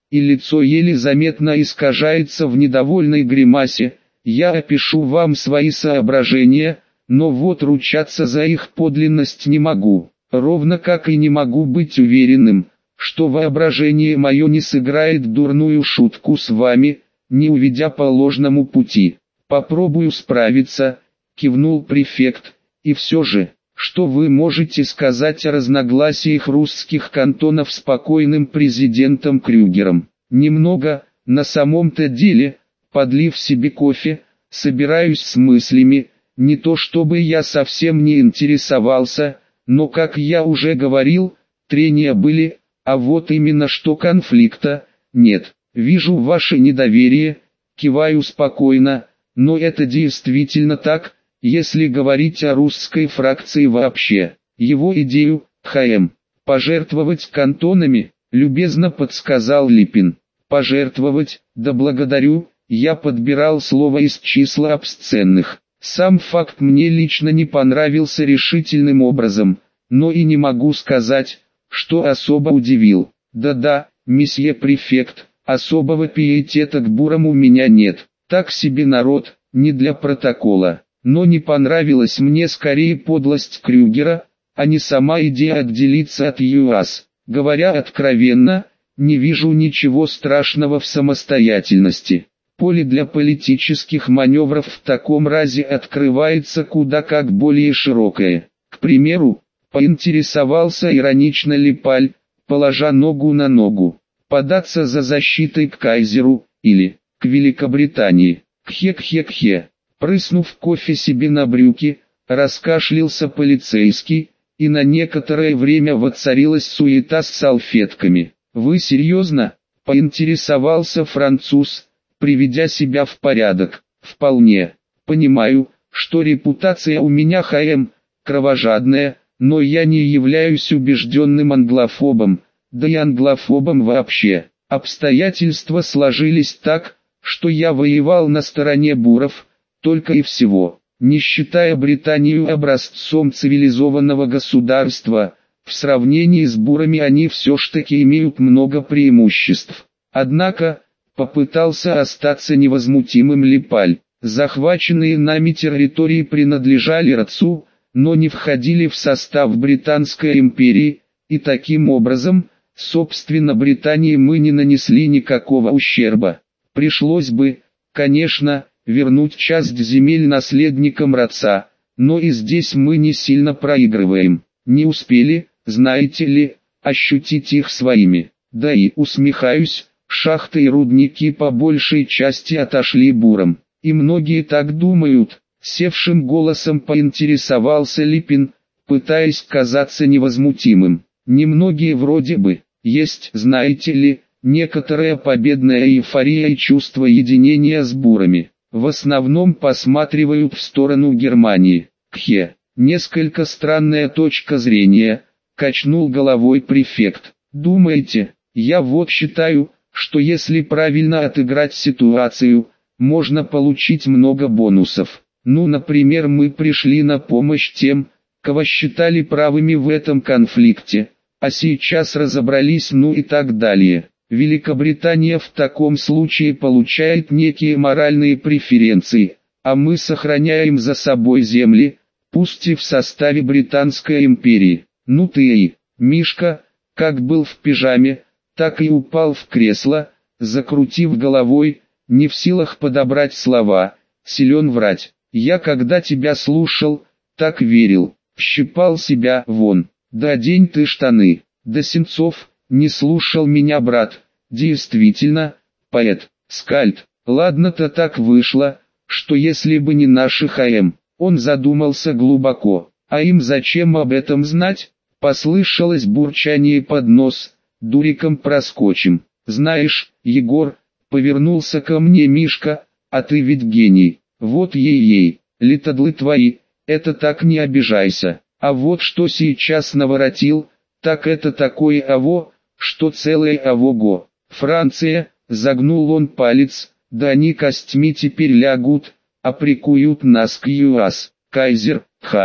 и лицо еле заметно искажается в недовольной гримасе. Я опишу вам свои соображения, но вот ручаться за их подлинность не могу, ровно как и не могу быть уверенным, что воображение мое не сыграет дурную шутку с вами, не уведя по ложному пути. Попробую справиться, кивнул префект, и все же, что вы можете сказать о разногласиях русских кантонов с покойным президентом Крюгером? Немного, на самом-то деле, подлив себе кофе, собираюсь с мыслями, не то чтобы я совсем не интересовался, но как я уже говорил, трения были, а вот именно что конфликта, нет. Вижу ваше недоверие, киваю спокойно, но это действительно так, если говорить о русской фракции вообще. Его идею, ХМ, пожертвовать кантонами, любезно подсказал Липин. Пожертвовать, да благодарю, я подбирал слово из числа обсценных. Сам факт мне лично не понравился решительным образом, но и не могу сказать, что особо удивил. Да-да, месье префект, особого пиетета к бурам у меня нет. Так себе народ, не для протокола. Но не понравилась мне скорее подлость Крюгера, а не сама идея отделиться от ЮАС. Говоря откровенно, не вижу ничего страшного в самостоятельности. Поле для политических маневров в таком разе открывается куда как более широкое. К примеру, поинтересовался иронично Липаль, положа ногу на ногу, податься за защитой к кайзеру, или, к Великобритании. Кхе-кхе-кхе. Прыснув кофе себе на брюки, раскашлялся полицейский, и на некоторое время воцарилась суета с салфетками. «Вы серьезно?» – поинтересовался француз, приведя себя в порядок. «Вполне. Понимаю, что репутация у меня ХМ, кровожадная, но я не являюсь убежденным англофобом, да и англофобом вообще. Обстоятельства сложились так, что я воевал на стороне буров, только и всего. Не считая Британию образцом цивилизованного государства, в сравнении с бурами они все ж таки имеют много преимуществ. Однако, попытался остаться невозмутимым Липаль. Захваченные нами территории принадлежали Рацу, но не входили в состав Британской империи, и таким образом, собственно Британии мы не нанесли никакого ущерба. Пришлось бы, конечно, вернуть часть земель наследникам Раца, но и здесь мы не сильно проигрываем. Не успели, знаете ли, ощутить их своими. Да и, усмехаюсь, шахты и рудники по большей части отошли бурам. И многие так думают, севшим голосом поинтересовался Липин, пытаясь казаться невозмутимым. Немногие вроде бы, есть, знаете ли, некоторая победная эйфория и чувство единения с бурами. В основном посматривают в сторону Германии. Кхе, несколько странная точка зрения, качнул головой префект. Думаете, я вот считаю, что если правильно отыграть ситуацию, можно получить много бонусов. Ну, например, мы пришли на помощь тем, кого считали правыми в этом конфликте, а сейчас разобрались, ну и так далее. Великобритания в таком случае получает некие моральные преференции, а мы сохраняем за собой земли, пусть и в составе Британской империи. Ну ты и, Мишка, как был в пижаме, так и упал в кресло, закрутив головой, не в силах подобрать слова, силен врать. Я когда тебя слушал, так верил, щипал себя вон, да одень ты штаны, да Сенцов. Не слушал меня брат, действительно, поэт, скальд. Ладно-то так вышло, что если бы не наши ХМ, он задумался глубоко, а им зачем об этом знать? Послышалось бурчание под нос, дуриком проскочим. Знаешь, Егор, повернулся ко мне Мишка, а ты ведь гений, вот ей-ей, литодлы твои, это так не обижайся, а вот что сейчас наворотил, так это такое аво, что целое авого. Франция, загнул он палец, да они костьми теперь лягут, а прикуют нас к ЮАС. Кайзер,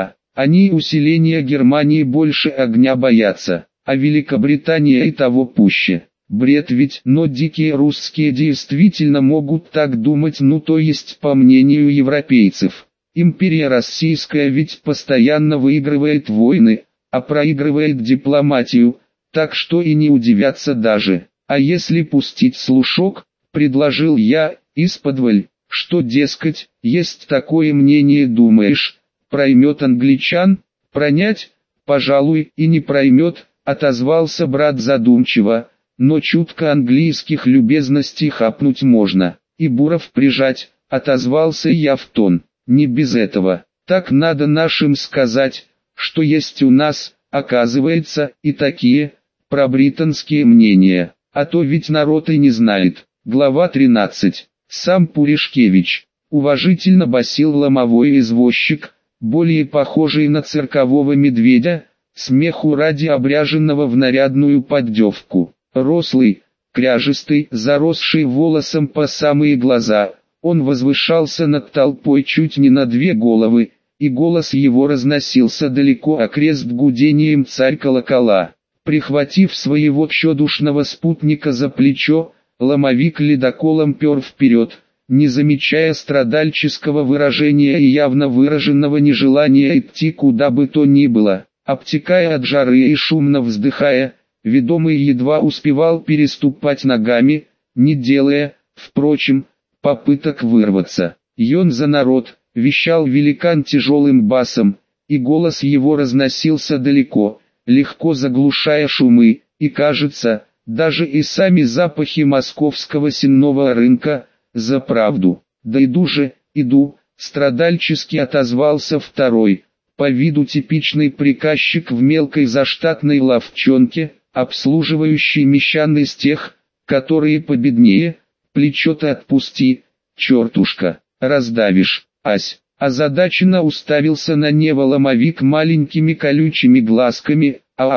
они усиления Германии больше огня боятся, а Великобритания и того пуще. бред ведь, но дикие русские действительно могут так думать, ну то есть по мнению европейцев. Империя российская ведь постоянно выигрывает войны, а проигрывает дипломатию, так что и не удивятся даже. А если пустить слушок, предложил я, исподволь, что дескать, есть такое мнение, думаешь, проймет англичан? Пронять? Пожалуй, и не проймет, отозвался брат задумчиво, но чутко английских любезностей хапнуть можно. И Буров прижать, отозвался я в тон, не без этого. Так надо нашим сказать, что есть у нас, оказывается, и такие, пробританские мнения, а то ведь народ и не знает. Глава 13. Сам Пуришкевич, уважительно басил ломовой извозчик, более похожий на циркового медведя, смеху ради обряженного в нарядную поддевку. Рослый, кряжистый, заросший волосом по самые глаза, он возвышался над толпой чуть не на 2 головы, и голос его разносился далеко окрест гудением царь-колокола. Прихватив своего тщедушного спутника за плечо, ломовик ледоколом пер вперед, не замечая страдальческого выражения и явно выраженного нежелания идти куда бы то ни было. Обтекая от жары и шумно вздыхая, ведомый едва успевал переступать ногами, не делая, впрочем, попыток вырваться. «Ён за народ!» — вещал великан тяжелым басом, и голос его разносился далеко, легко заглушая шумы, и кажется, даже и сами запахи московского сенного рынка, за правду. «Да иду же, иду!» — страдальчески отозвался второй, по виду типичный приказчик в мелкой заштатной лавчонке, обслуживающий мещан из тех, которые победнее. «Плечо-то отпусти, чертушка, раздавишь, ась!» Озадаченно уставился на него ломовик маленькими колючими глазками.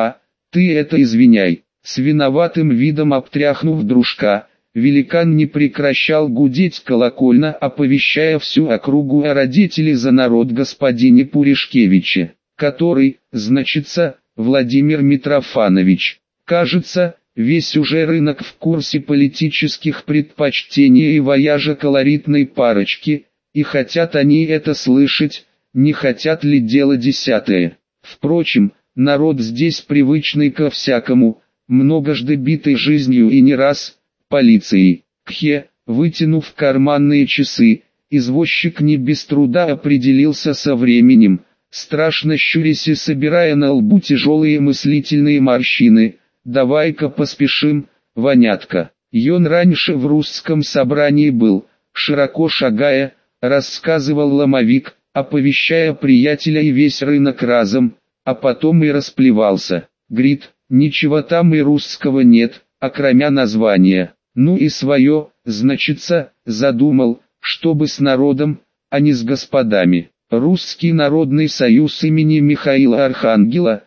Ты это извиняй!» С виноватым видом обтряхнув дружка, великан не прекращал гудеть колокольно, оповещая всю округу о родителе за народ господине Пуришкевиче, который, значится, Владимир Митрофанович. Кажется, весь уже рынок в курсе политических предпочтений и вояжа колоритной парочки, и хотят они это слышать, не хотят ли дело десятое. Впрочем, народ здесь привычный ко всякому, многожды битый жизнью и не раз, полицией. Вытянув карманные часы, извозчик не без труда определился со временем, страшно щурясь и собирая на лбу тяжелые мыслительные морщины. «Давай-ка поспешим, вонятка». Ён раньше в русском собрании был, широко шагая, рассказывал ломовик, оповещая приятеля и весь рынок разом, а потом и расплевался. Грит, ничего там и русского нет, окромя названия. Ну и свое, значится, задумал, чтобы с народом, а не с господами. Русский народный союз имени Михаила Архангела,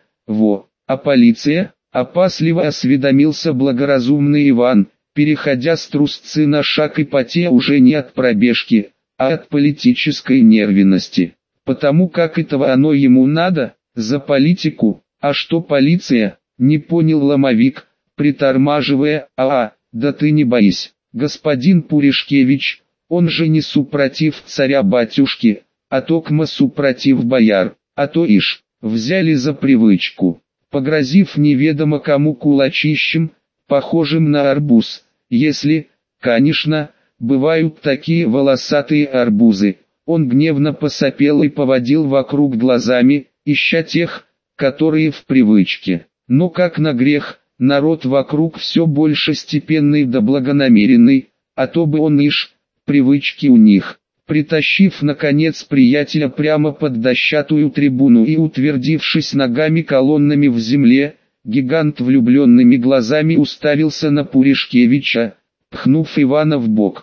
а полиция? Опасливо осведомился благоразумный Иван, переходя с трусцы на шаг и потея уже не от пробежки, а от политической нервности. Потому как этого оно ему надо, за политику. А что полиция, не понял ломовик, притормаживая. Да ты не боись, господин Пуришкевич, он же не супротив царя-батюшки, а токмо супротив бояр, а то ишь, взяли за привычку, погрозив неведомо кому кулачищем, похожим на арбуз, если, конечно, бывают такие волосатые арбузы. Он гневно посопел и поводил вокруг глазами, ища тех, которые в привычке. Но как на грех, народ вокруг все больше степенный да благонамеренный, а то бы он ишь, привычки у них. Притащив наконец приятеля прямо под дощатую трибуну и утвердившись ногами колоннами в земле, гигант влюбленными глазами уставился на Пуришкевича, пхнув Ивана в бок.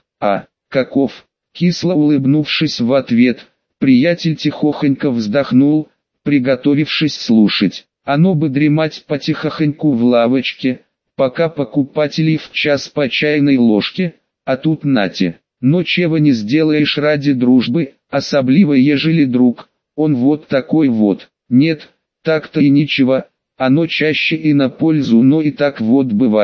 Каков? Кисло улыбнувшись в ответ, приятель тихохонько вздохнул, приготовившись слушать. Оно бы дремать потихохоньку в лавочке, пока покупателей в час по чайной ложке, а тут нате. Но чего не сделаешь ради дружбы, особливо ежели друг, он вот такой вот. Нет, так-то и ничего, оно чаще и на пользу, но и так вот бывает.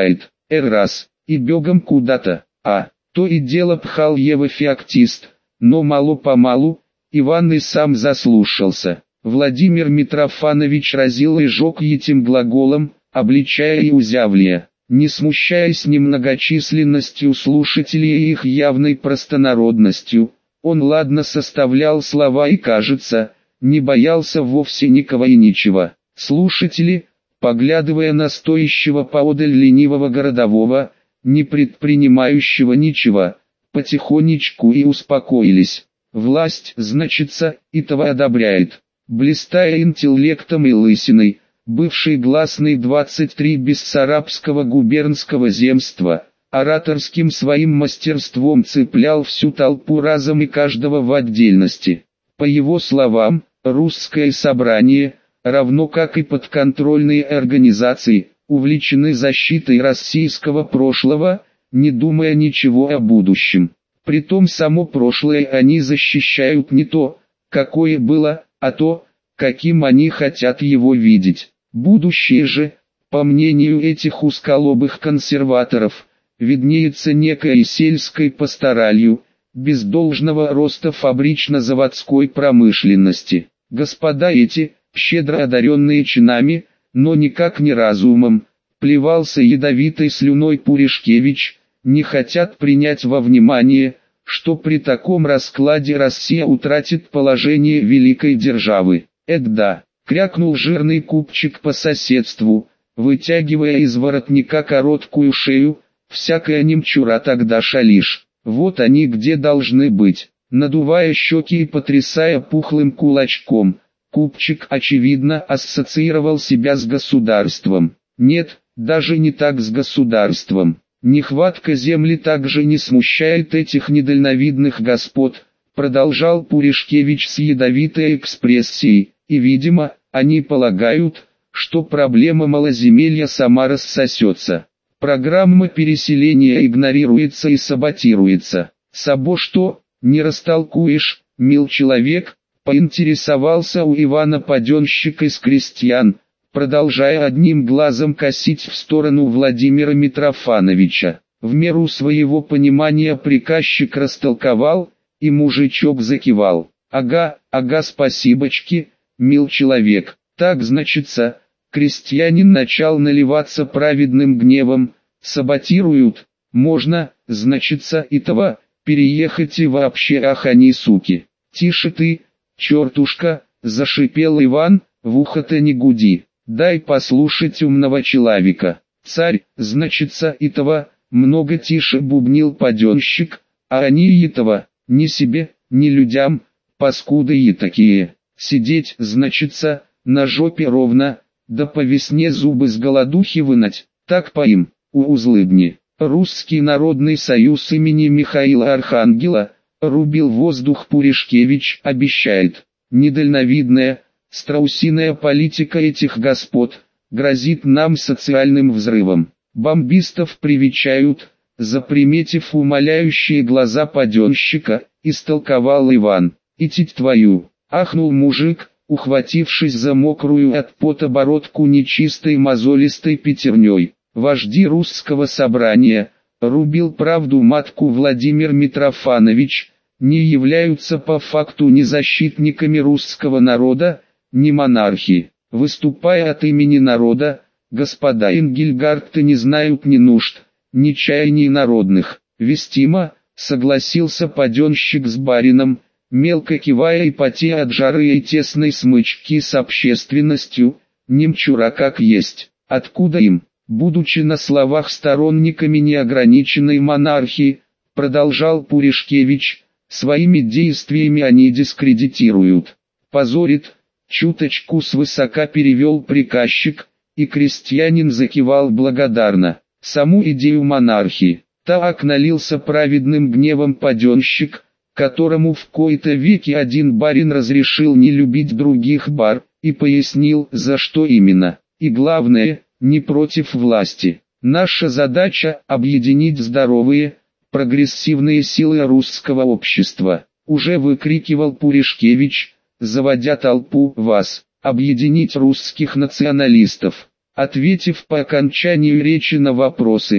раз, и бегом куда-то, то и дело пхал его феоктист, но мало-помалу, Иван и сам заслушался. Владимир Митрофанович разил и жег этим глаголом, обличая и узявлия, не смущаясь немногочисленностью слушателей и их явной простонародностью. Он ладно составлял слова и, кажется, не боялся вовсе никого и ничего. Слушатели, поглядывая на стоящего поодаль ленивого городового, не предпринимающего ничего, потихонечку и успокоились. Власть, значится, этого одобряет. Блистая интеллектом и лысиной, бывший гласный 23 Бессарабского губернского земства, ораторским своим мастерством цеплял всю толпу разом и каждого в отдельности. По его словам, русское собрание, равно как и подконтрольные организации, увлечены защитой российского прошлого, не думая ничего о будущем. Притом само прошлое они защищают не то, какое было, а то, каким они хотят его видеть. Будущее же, по мнению этих узколобых консерваторов, виднеется некой сельской пасторалью, без должного роста фабрично-заводской промышленности. Господа эти, щедро одаренные чинами, но никак не разумом, плевался ядовитой слюной Пуришкевич, не хотят принять во внимание, что при таком раскладе Россия утратит положение великой державы. Да, крякнул жирный купчик по соседству, вытягивая из воротника короткую шею, всякая немчура тогда шалишь. Вот они где должны быть. Надувая щеки и потрясая пухлым кулачком, купчик очевидно ассоциировал себя с государством. Нет, даже не так с государством. Нехватка земли также не смущает этих недальновидных господ, продолжал Пуришкевич с ядовитой экспрессией, и, видимо, они полагают, что проблема малоземелья сама рассосется. Программа переселения игнорируется и саботируется. Сабо что, не растолкуешь, мил человек, поинтересовался у Ивана паденщик из крестьян, продолжая одним глазом косить в сторону Владимира Митрофановича. В меру своего понимания приказчик растолковал, и мужичок закивал. Ага, спасибочки, мил человек. Так значится, крестьянин начал наливаться праведным гневом, саботируют, можно, значится, этого, переехать и вообще ах они суки. Тише ты, чертушка, зашипел Иван, в ухо-то не гуди. Дай послушать умного человека. Царь, значится, этого, много тише бубнил паденщик, а они этого, ни себе, ни людям, паскуды и такие. Сидеть, значится, на жопе ровно, да по весне зубы с голодухи вынать, так по им, у узлыбни. Русский народный союз имени Михаила Архангела, рубил воздух Пуришкевич, обещает. Недальновидная, страусиная политика этих господ, грозит нам социальным взрывом. Бомбистов привечают, заприметив умоляющие глаза паденщика, истолковал Иван. «Итить твою!» — ахнул мужик, ухватившись за мокрую от пота бородку нечистой мозолистой пятерней. Вожди русского собрания, рубил правду матку Владимир Митрофанович, не являются по факту ни защитниками русского народа, ни монархии. Выступая от имени народа, господа Энгельгарты не знают ни нужд, ни чаяний народных. Вестимо, согласился паденщик с барином, мелко кивая и потея от жары и тесной смычки с общественностью, немчура как есть. Откуда им, будучи на словах сторонниками неограниченной монархии, продолжал Пуришкевич, своими действиями они дискредитируют, позорит, чуточку свысока перевел приказчик, и крестьянин закивал благодарно. Саму идею монархии, так налился праведным гневом паденщик, которому в кои-то веки один барин разрешил не любить других бар, и пояснил, за что именно, и главное, не против власти. Наша задача – объединить здоровые, прогрессивные силы русского общества, уже выкрикивал Пуришкевич, заводя толпу вас, объединить русских националистов. Ответив по окончанию речи на вопросы,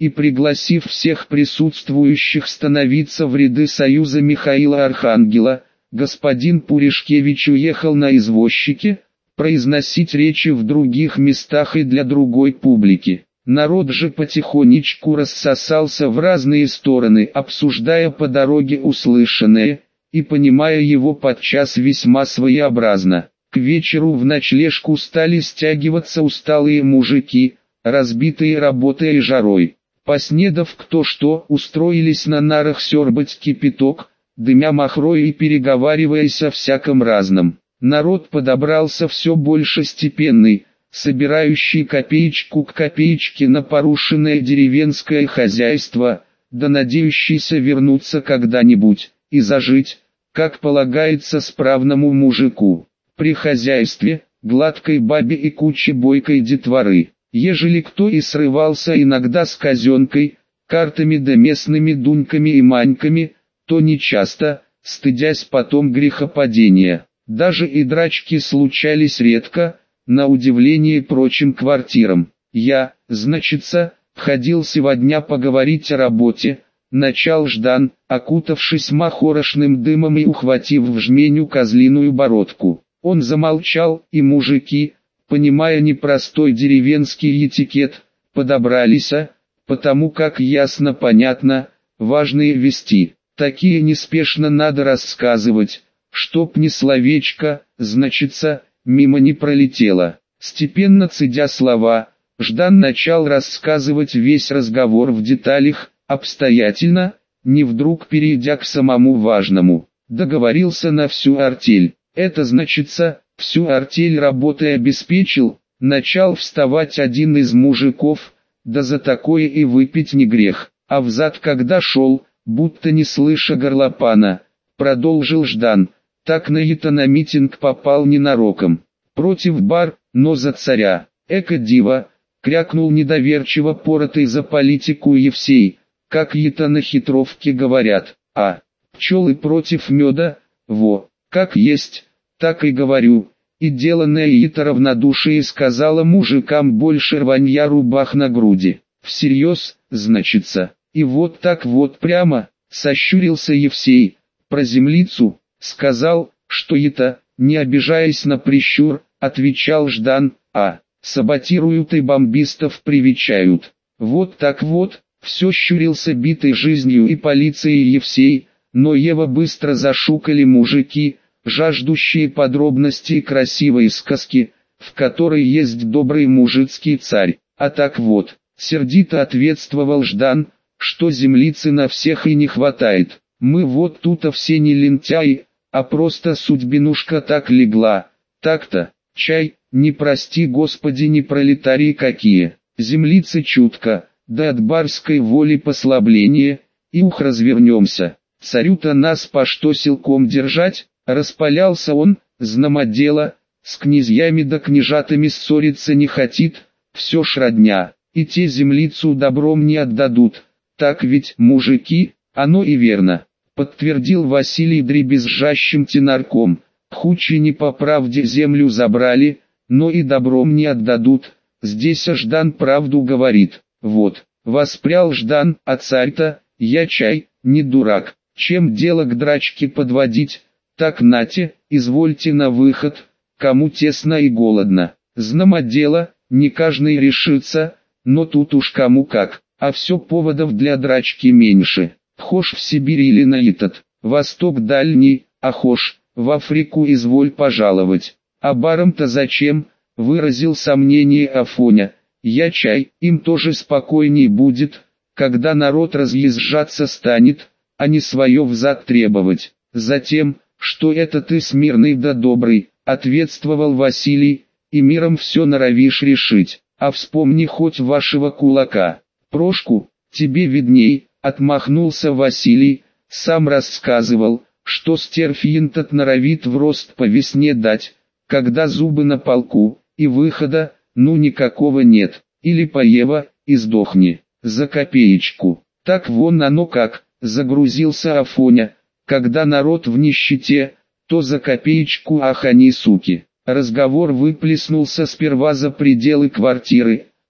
и пригласив всех присутствующих становиться в ряды Союза Михаила Архангела, господин Пуришкевич уехал на извозчике, произносить речи в других местах и для другой публики. Народ же потихонечку рассосался в разные стороны, обсуждая по дороге услышанное, и понимая его подчас весьма своеобразно. К вечеру в ночлежку стали стягиваться усталые мужики, разбитые работой и жарой. Поснедав кто что, устроились на нарах сёрбать кипяток, дымя махрой и переговариваясь о всяком разном. Народ подобрался все больше степенный, собирающий копеечку к копеечке на порушенное деревенское хозяйство, да надеющийся вернуться когда-нибудь, и зажить, как полагается справному мужику, при хозяйстве, гладкой бабе и куче бойкой детворы. Ежели кто и срывался иногда с казенкой, картами да местными дуньками и маньками, то нечасто, стыдясь потом грехопадения. Даже и драчки случались редко, на удивление прочим квартирам. Я, значится, ходил сегодня поговорить о работе, начал Ждан, окутавшись махорошным дымом и ухватив в жменю козлиную бородку. Он замолчал, и мужики, понимая непростой деревенский этикет, подобрались, потому как ясно понятно, важные вести. Такие неспешно надо рассказывать, чтоб ни словечко, значится, мимо не пролетело. Степенно цедя слова, Ждан начал рассказывать весь разговор в деталях, обстоятельно, не вдруг перейдя к самому важному. Договорился на всю артель. Это значится, всю артель работой обеспечил, начал вставать один из мужиков, да за такое и выпить не грех. А взад когда шел, будто не слыша горлопана, продолжил Ждан, так на митинг попал ненароком. Против бар, но за царя. Эко диво, крякнул недоверчиво поротый за политику Евсей, как на хитровке говорят, пчелы против меда, во, как есть, так и говорю. И деланное равнодушие сказала мужикам больше рванья рубах на груди. Всерьез, значится, и вот так вот прямо, сощурился Евсей, про землицу, сказал, что не обижаясь на прищур, отвечал Ждан, саботируют и бомбистов привечают. Вот так вот, все щурился битой жизнью и полицией Евсей, но Ева быстро зашукали мужики, жаждущие подробностей красивой сказки, в которой есть добрый мужицкий царь. А так вот, сердито ответствовал Ждан, что землицы на всех и не хватает. Мы вот тут все не лентяи, а просто судьбинушка так легла, так-то, чай, не прости Господи, не пролетарии какие. Землицы чутко, да от барской воли послабление, и развернемся. Царю-то нас по что силком держать? Распалялся он, знамодела, с князьями да княжатами ссориться не хотит, все ж родня, и те землицу добром не отдадут. Так ведь, мужики, оно и верно, подтвердил Василий дребезжащим тенорком. Хучи не по правде землю забрали, но и добром не отдадут, здесь Ждан правду говорит. Вот, воспрял Ждан, а царь-то, я чай, не дурак, чем дело к драчке подводить, так нате, извольте на выход, кому тесно и голодно. Знамо дело, не каждый решится, но тут уж кому как, а все поводов для драчки меньше. Хошь в Сибирь или на этот, Восток дальний, а хошь, в Африку изволь пожаловать. А барам-то зачем, выразил сомнение Афоня. Я чай, им тоже спокойней будет, когда народ разъезжаться станет, а не свое взад требовать. Затем, что это ты смирный да добрый, ответствовал Василий, и миром все норовишь решить, а вспомни хоть вашего кулака. Прошку, тебе видней, отмахнулся Василий, сам рассказывал, что стерфьин тот норовит в рост по весне дать, когда зубы на полку, и выхода, ну никакого нет, или поева, и сдохни, за копеечку. Так вон оно как, загрузился Афоня, когда народ в нищете, то за копеечку, ах они суки. Разговор выплеснулся сперва за пределы квартиры,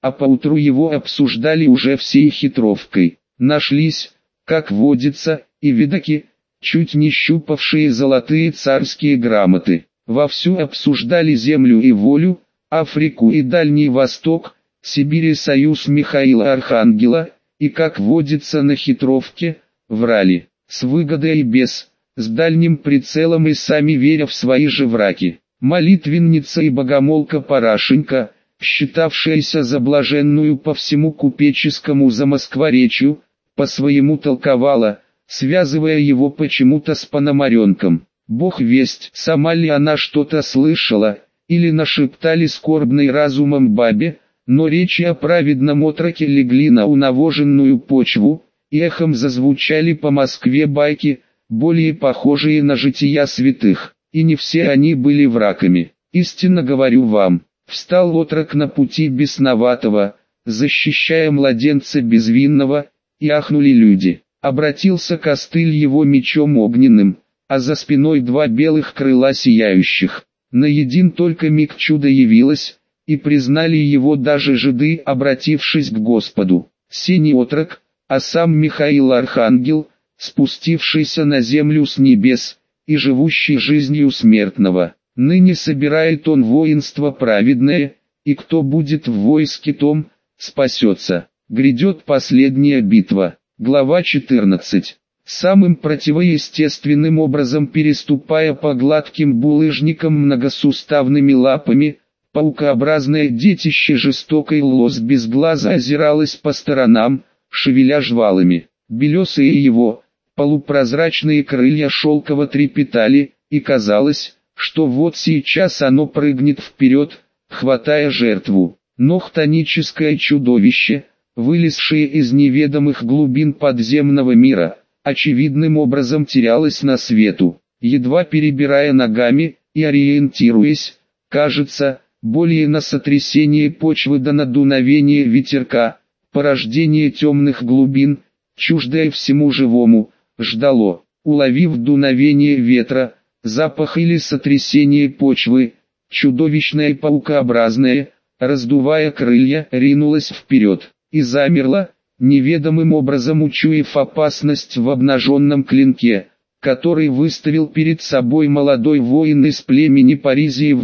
а поутру его обсуждали уже всей хитровкой. Нашлись, как водится, и видаки, чуть не щупавшие золотые царские грамоты. Вовсю обсуждали землю и волю, Африку и Дальний Восток, Сибирь и союз Михаила Архангела, и, как водится на хитровке, врали, с выгодой и без, с дальним прицелом и сами веря в свои же враки. Молитвенница и богомолка Парашенька, считавшаяся за блаженную по всему купеческому замоскворечью, по-своему толковала, связывая его почему-то с Пономаренком. Бог весть, сама ли она что-то слышала, или нашептали скорбной разумом бабе, но речи о праведном отроке легли на унавоженную почву, и эхом зазвучали по Москве байки, более похожие на жития святых, и не все они были врагами. Истинно говорю вам, встал отрок на пути бесноватого, защищая младенца безвинного, и ахнули люди. Обратился костыль его мечом огненным, а за спиной два белых крыла сияющих. На един только миг чудо явилось, и признали его даже жиды, обратившись к Господу. Синий отрок, а сам Михаил Архангел, спустившийся на землю с небес, и живущий жизнью смертного. Ныне собирает он воинство праведное, и кто будет в войске том, спасется. Грядет последняя битва. Глава 14. Самым противоестественным образом переступая по гладким булыжникам многосуставными лапами, паукообразное детище жестокой лос без глаза озиралось по сторонам, шевеля жвалами. Белесые его, полупрозрачные крылья шелково трепетали, и казалось, что вот сейчас оно прыгнет вперед, хватая жертву. Но хтоническое чудовище, вылезшее из неведомых глубин подземного мира, очевидным образом терялось на свету, едва перебирая ногами и ориентируясь, кажется, более на сотрясение почвы да на дуновение ветерка, порождение темных глубин, чуждое всему живому, ждало, уловив дуновение ветра, запах или сотрясение почвы, чудовищное паукообразное, раздувая крылья, ринулось вперед, и замерла, неведомым образом учуяв опасность в обнаженном клинке, который выставил перед собой молодой воин из племени Паризиев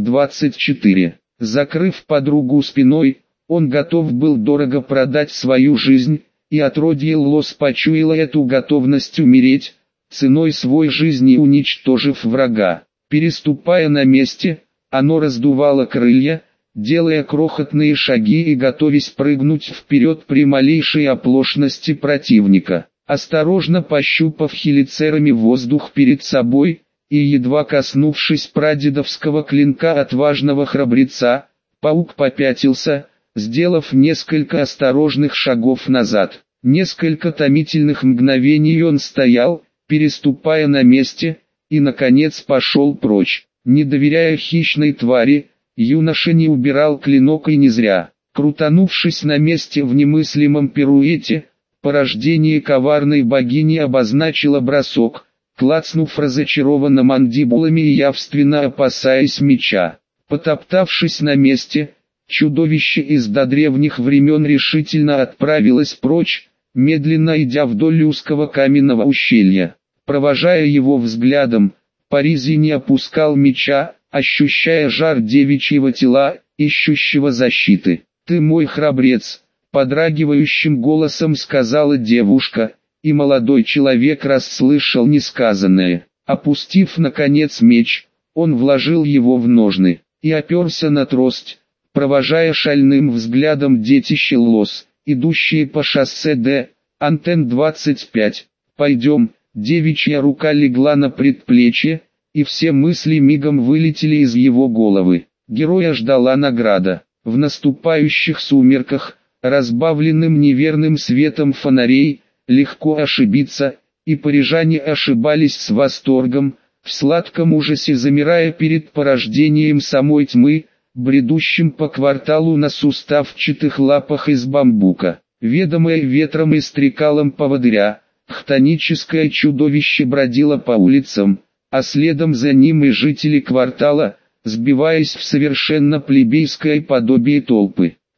24. Закрыв подругу спиной, он готов был дорого продать свою жизнь, и отродье Лос почуяло эту готовность умереть, ценой своей жизни уничтожив врага. Переступая на месте, оно раздувало крылья, делая крохотные шаги и готовясь прыгнуть вперед при малейшей оплошности противника. Осторожно пощупав хелицерами воздух перед собой, и едва коснувшись прадедовского клинка отважного храбреца, паук попятился, сделав несколько осторожных шагов назад. Несколько томительных мгновений он стоял, переступая на месте, и наконец пошел прочь. Не доверяя хищной твари, юноша не убирал клинок и не зря. Крутанувшись на месте в немыслимом пируэте, порождение коварной богини обозначило бросок, клацнув разочарованно мандибулами и явственно опасаясь меча. Потоптавшись на месте, чудовище из до древних времен решительно отправилось прочь, медленно идя вдоль узкого каменного ущелья. Провожая его взглядом, Паризий не опускал меча, ощущая жар девичьего тела, ищущего защиты. «Ты мой храбрец», — подрагивающим голосом сказала девушка, и молодой человек расслышал несказанное. Опустив наконец меч, он вложил его в ножны, и оперся на трость, провожая шальным взглядом детище Лос, идущие по шоссе Д, Антен 25. «Пойдем», девичья рука легла на предплечье, и все мысли мигом вылетели из его головы. Героя ждала награда. В наступающих сумерках, разбавленным неверным светом фонарей, легко ошибиться, и парижане ошибались с восторгом, в сладком ужасе замирая перед порождением самой тьмы, бредущим по кварталу на суставчатых лапах из бамбука. Ведомое ветром и стрекалом поводыря, хтоническое чудовище бродило по улицам, а следом за ним и жители квартала, сбиваясь в совершенно плебейское подобие толпы.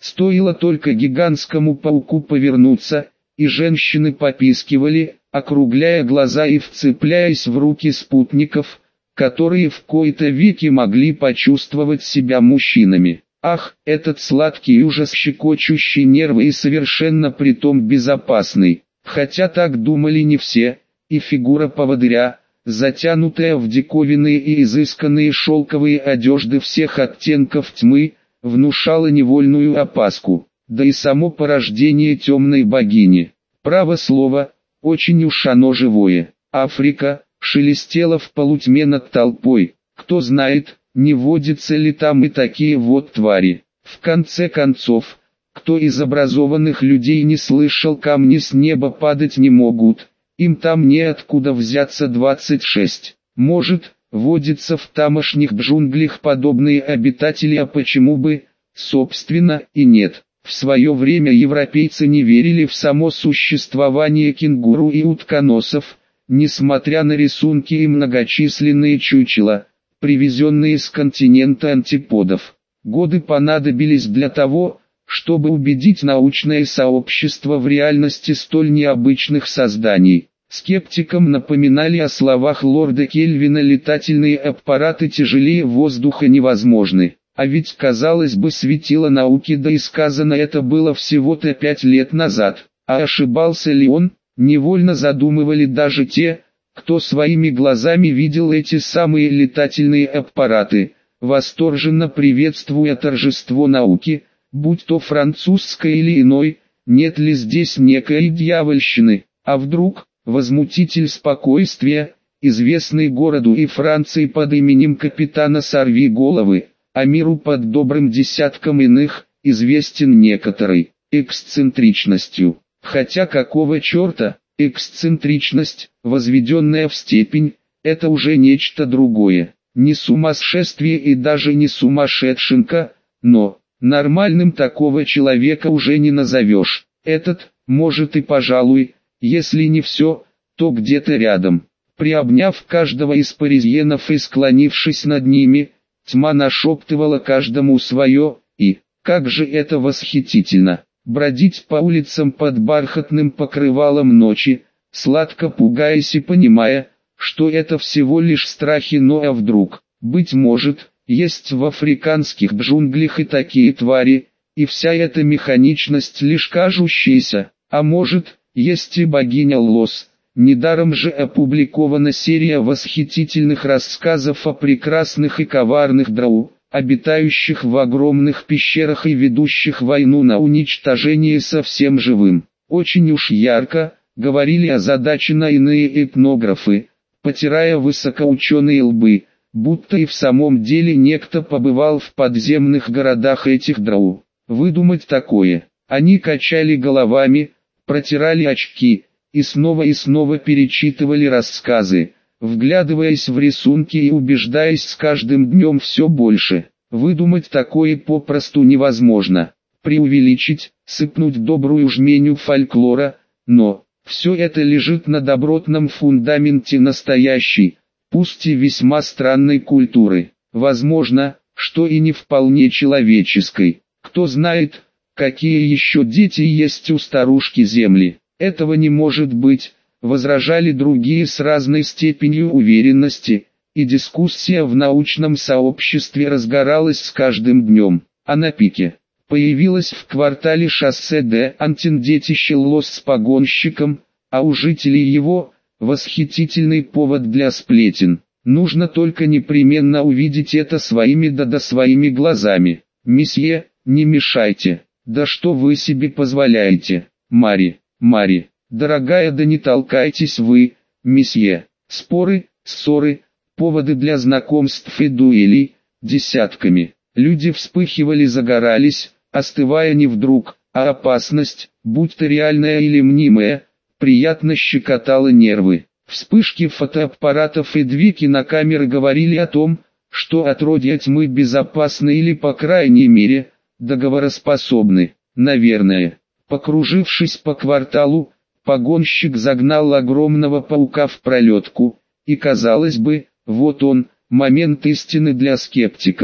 Стоило только гигантскому пауку повернуться, и женщины попискивали, округляя глаза и вцепляясь в руки спутников, которые в кои-то веки могли почувствовать себя мужчинами. Ах, этот сладкий ужас, щекочущий нервы и совершенно притом безопасный. Хотя так думали не все, и фигура поводыря, затянутая в диковинные и изысканные шелковые одежды всех оттенков тьмы, внушала невольную опаску, да и само порождение темной богини. Право слово, очень уж оно живое. Африка шелестела в полутьме над толпой. Кто знает, не водятся ли там и такие вот твари. В конце концов, кто из образованных людей не слышал, камни с неба падать не могут, им там неоткуда взяться 26. Может, водятся в тамошних джунглях подобные обитатели, а почему бы, собственно, и нет. В свое время европейцы не верили в само существование кенгуру и утконосов, несмотря на рисунки и многочисленные чучела, привезенные с континента антиподов. Годы понадобились для того, чтобы убедить научное сообщество в реальности столь необычных созданий. Скептикам напоминали о словах лорда Кельвина: летательные аппараты тяжелее воздуха невозможны. А ведь, казалось бы, светило науки, да и сказано это было всего-то 5 лет назад. А ошибался ли он? Невольно задумывали даже те, кто своими глазами видел эти самые летательные аппараты, восторженно приветствуя торжество науки, будь то французской или иной. Нет ли здесь некой дьявольщины? А вдруг возмутитель спокойствия, известный городу и Франции под именем капитана Сорвиголовы, а миру под добрым десятком иных, известен некоторой эксцентричностью. Хотя какого черта, эксцентричность, возведенная в степень, это уже нечто другое. Не сумасшествие и даже не сумасшедшенка, но нормальным такого человека уже не назовешь. Этот, может и пожалуй, если не все, то где-то рядом. Приобняв каждого из паризьенов и склонившись над ними, тьма нашептывала каждому свое, и, как же это восхитительно, бродить по улицам под бархатным покрывалом ночи, сладко пугаясь и понимая, что это всего лишь страхи. Но а вдруг, быть может, есть в африканских джунглях и такие твари, и вся эта механичность лишь кажущаяся, а может, есть и богиня Лос. Недаром же опубликована серия восхитительных рассказов о прекрасных и коварных драу, обитающих в огромных пещерах и ведущих войну на уничтожение со всем живым. Очень уж ярко, говорили озадаченно иные этнографы, потирая высокоученые лбы, будто и в самом деле некто побывал в подземных городах этих драу. Выдумать такое. Они качали головами, протирали очки и снова перечитывали рассказы, вглядываясь в рисунки и убеждаясь с каждым днем все больше. Выдумать такое попросту невозможно. Преувеличить, сыпнуть добрую жменю фольклора, но все это лежит на добротном фундаменте настоящей, пусть и весьма странной культуры. Возможно, что и не вполне человеческой. Кто знает, какие еще дети есть у старушки Земли. Этого не может быть, возражали другие с разной степенью уверенности, и дискуссия в научном сообществе разгоралась с каждым днем. А на пике появилась в квартале шоссе де Антин детище Лос с погонщиком, а у жителей его восхитительный повод для сплетен. Нужно только непременно увидеть это своими своими глазами. Месье, не мешайте. Да что вы себе позволяете, Мари, дорогая, да не толкайтесь вы, месье. Споры, ссоры, поводы для знакомств и дуэлей, десятками. Люди вспыхивали, загорались, остывая не вдруг, а опасность, будь то реальная или мнимая, приятно щекотала нервы. Вспышки фотоаппаратов и 2 кинокамеры говорили о том, что отродья тьмы безопасны или по крайней мере, договороспособны. Наверное. Покружившись по кварталу, погонщик загнал огромного паука в пролетку, и казалось бы, вот он, момент истины для скептиков.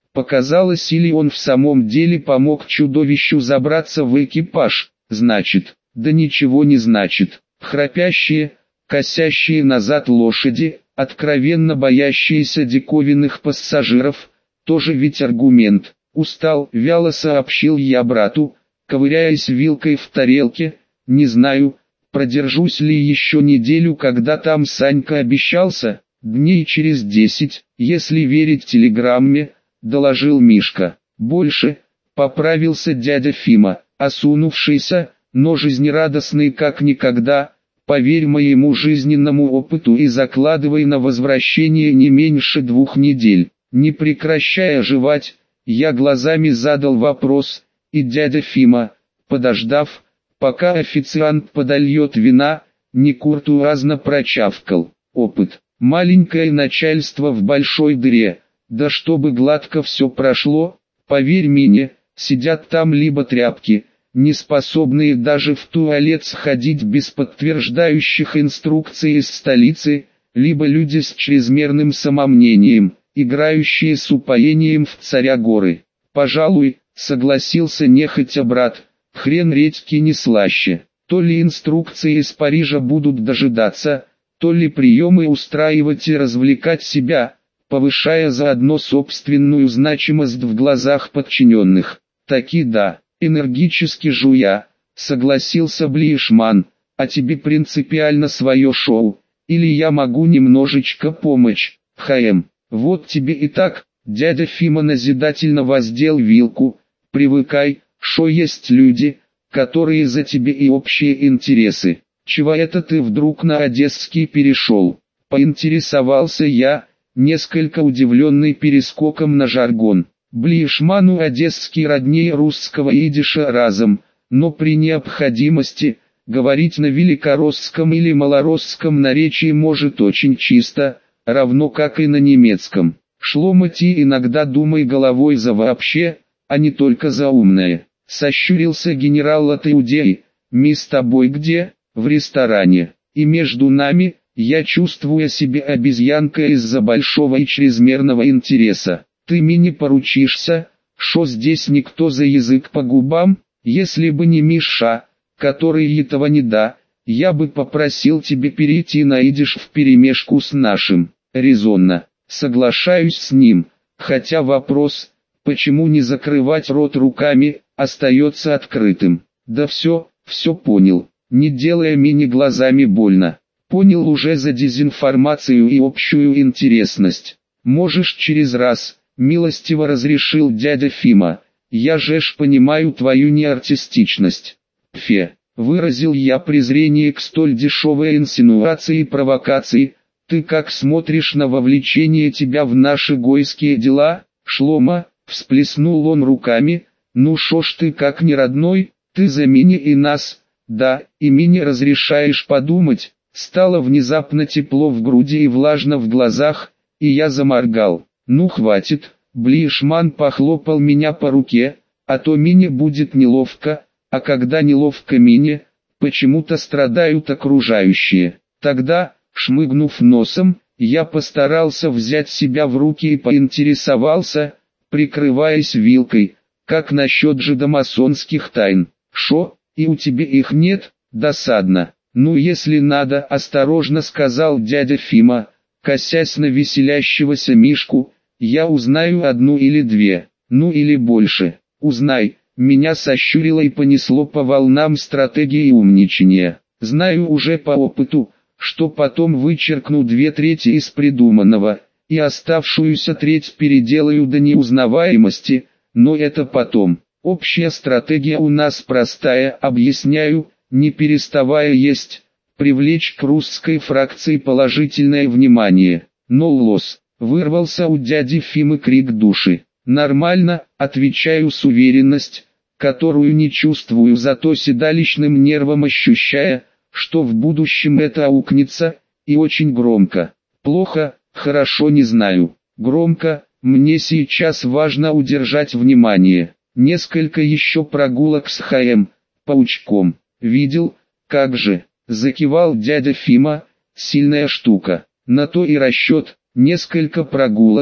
Показалось, или он в самом деле помог чудовищу забраться в экипаж. Значит, да ничего не значит. Храпящие, косящие назад лошади, откровенно боящиеся диковинных пассажиров, тоже ведь аргумент. Устал, вяло сообщил я брату, ковыряясь вилкой в тарелке. Не знаю, продержусь ли еще неделю, когда там Санька обещался, дней через 10, если верить телеграмме, доложил Мишка. Больше, поправился дядя Фима, осунувшийся, но жизнерадостный как никогда. Поверь моему жизненному опыту и закладывай на возвращение не меньше 2 недель. Не прекращая жевать, я глазами задал вопрос, и дядя Фима, подождав, пока официант подольет вина, некуртуазно прочавкал. Опыт. Маленькое начальство в большой дыре. Да чтобы гладко все прошло, поверь мне, сидят там либо тряпки, не способные даже в туалет сходить без подтверждающих инструкций из столицы, либо люди с чрезмерным самомнением, играющие с упоением в царя горы. Пожалуй, согласился нехотя брат, хрен редьки не слаще. То ли инструкции из Парижа будут дожидаться, то ли приемы устраивать и развлекать себя, повышая заодно собственную значимость в глазах подчиненных. Таки да, энергически жуя, согласился Блишман, а тебе принципиально свое шоу, или я могу немножечко помочь, ХМ. Вот тебе и так, дядя Фима назидательно воздел вилку, привыкай, шо есть люди, которые за тебе и общие интересы. Чего это ты вдруг на одесский перешел? Поинтересовался я, несколько удивленный перескоком на жаргон. Блишману одесский роднее русского идиша разом, но при необходимости, говорить на великоросском или малоросском наречии может очень чисто, равно как и на немецком. Шломати иногда думай головой за вообще, а не только за умное. Сощурился генерал от Иудеи. Мы с тобой где? В ресторане. И между нами, я чувствую себя обезьянкой из-за большого и чрезмерного интереса. Ты мне не поручишься, шо здесь никто за язык по губам? Если бы не Миша, который этого не да, я бы попросил тебя перейти на идиш вперемешку с нашим. Резонно. Соглашаюсь с ним, хотя вопрос, почему не закрывать рот руками, остается открытым. Да все понял, не делая мне глазами больно. Понял уже за дезинформацию и общую интересность. Можешь через раз, милостиво разрешил дядя Фима. Я же ж понимаю твою неартистичность. Пфе, выразил я презрение к столь дешевой инсинуации и провокации. Ты как смотришь на вовлечение тебя в наши гойские дела, Шлома? Всплеснул он руками. Ну шо ж ты как не родной, ты за меня и нас, да, и мне разрешаешь подумать. Стало внезапно тепло в груди и влажно в глазах, и я заморгал. Ну хватит, Блишман похлопал меня по руке, а то мне будет неловко, а когда неловко мне, почему-то страдают окружающие. Тогда, шмыгнув носом, я постарался взять себя в руки и поинтересовался, прикрываясь вилкой, как насчет жидомасонских тайн. Шо, и у тебя их нет? Досадно. Ну если надо, осторожно сказал дядя Фима, косясь на веселящегося Мишку, я узнаю одну или две, ну или больше. Узнай. Меня сощурило и понесло по волнам стратегии умничания. Знаю уже по опыту, что потом вычеркну 2/3 из придуманного, и оставшуюся треть переделаю до неузнаваемости, но это потом. Общая стратегия у нас простая, объясняю, не переставая есть, привлечь к русской фракции положительное внимание. Но лос, вырвался у дяди Фимы крик души. Нормально, отвечаю с уверенностью, которую не чувствую, зато седалищным нервом ощущая, что в будущем это аукнется, и очень громко. Плохо, хорошо не знаю. Громко, мне сейчас важно удержать внимание. Несколько еще прогулок с ХМ, паучком. Видел, как же, закивал дядя Фима, сильная штука. На то и расчет, несколько прогулок,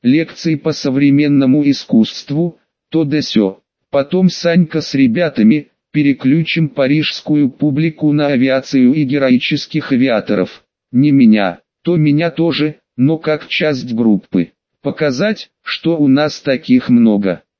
лекции по современному искусству, то да сё. Потом Санька с ребятами, переключим парижскую публику на авиацию и героических авиаторов. Не меня, то меня тоже, но как часть группы. Показать, что у нас таких много.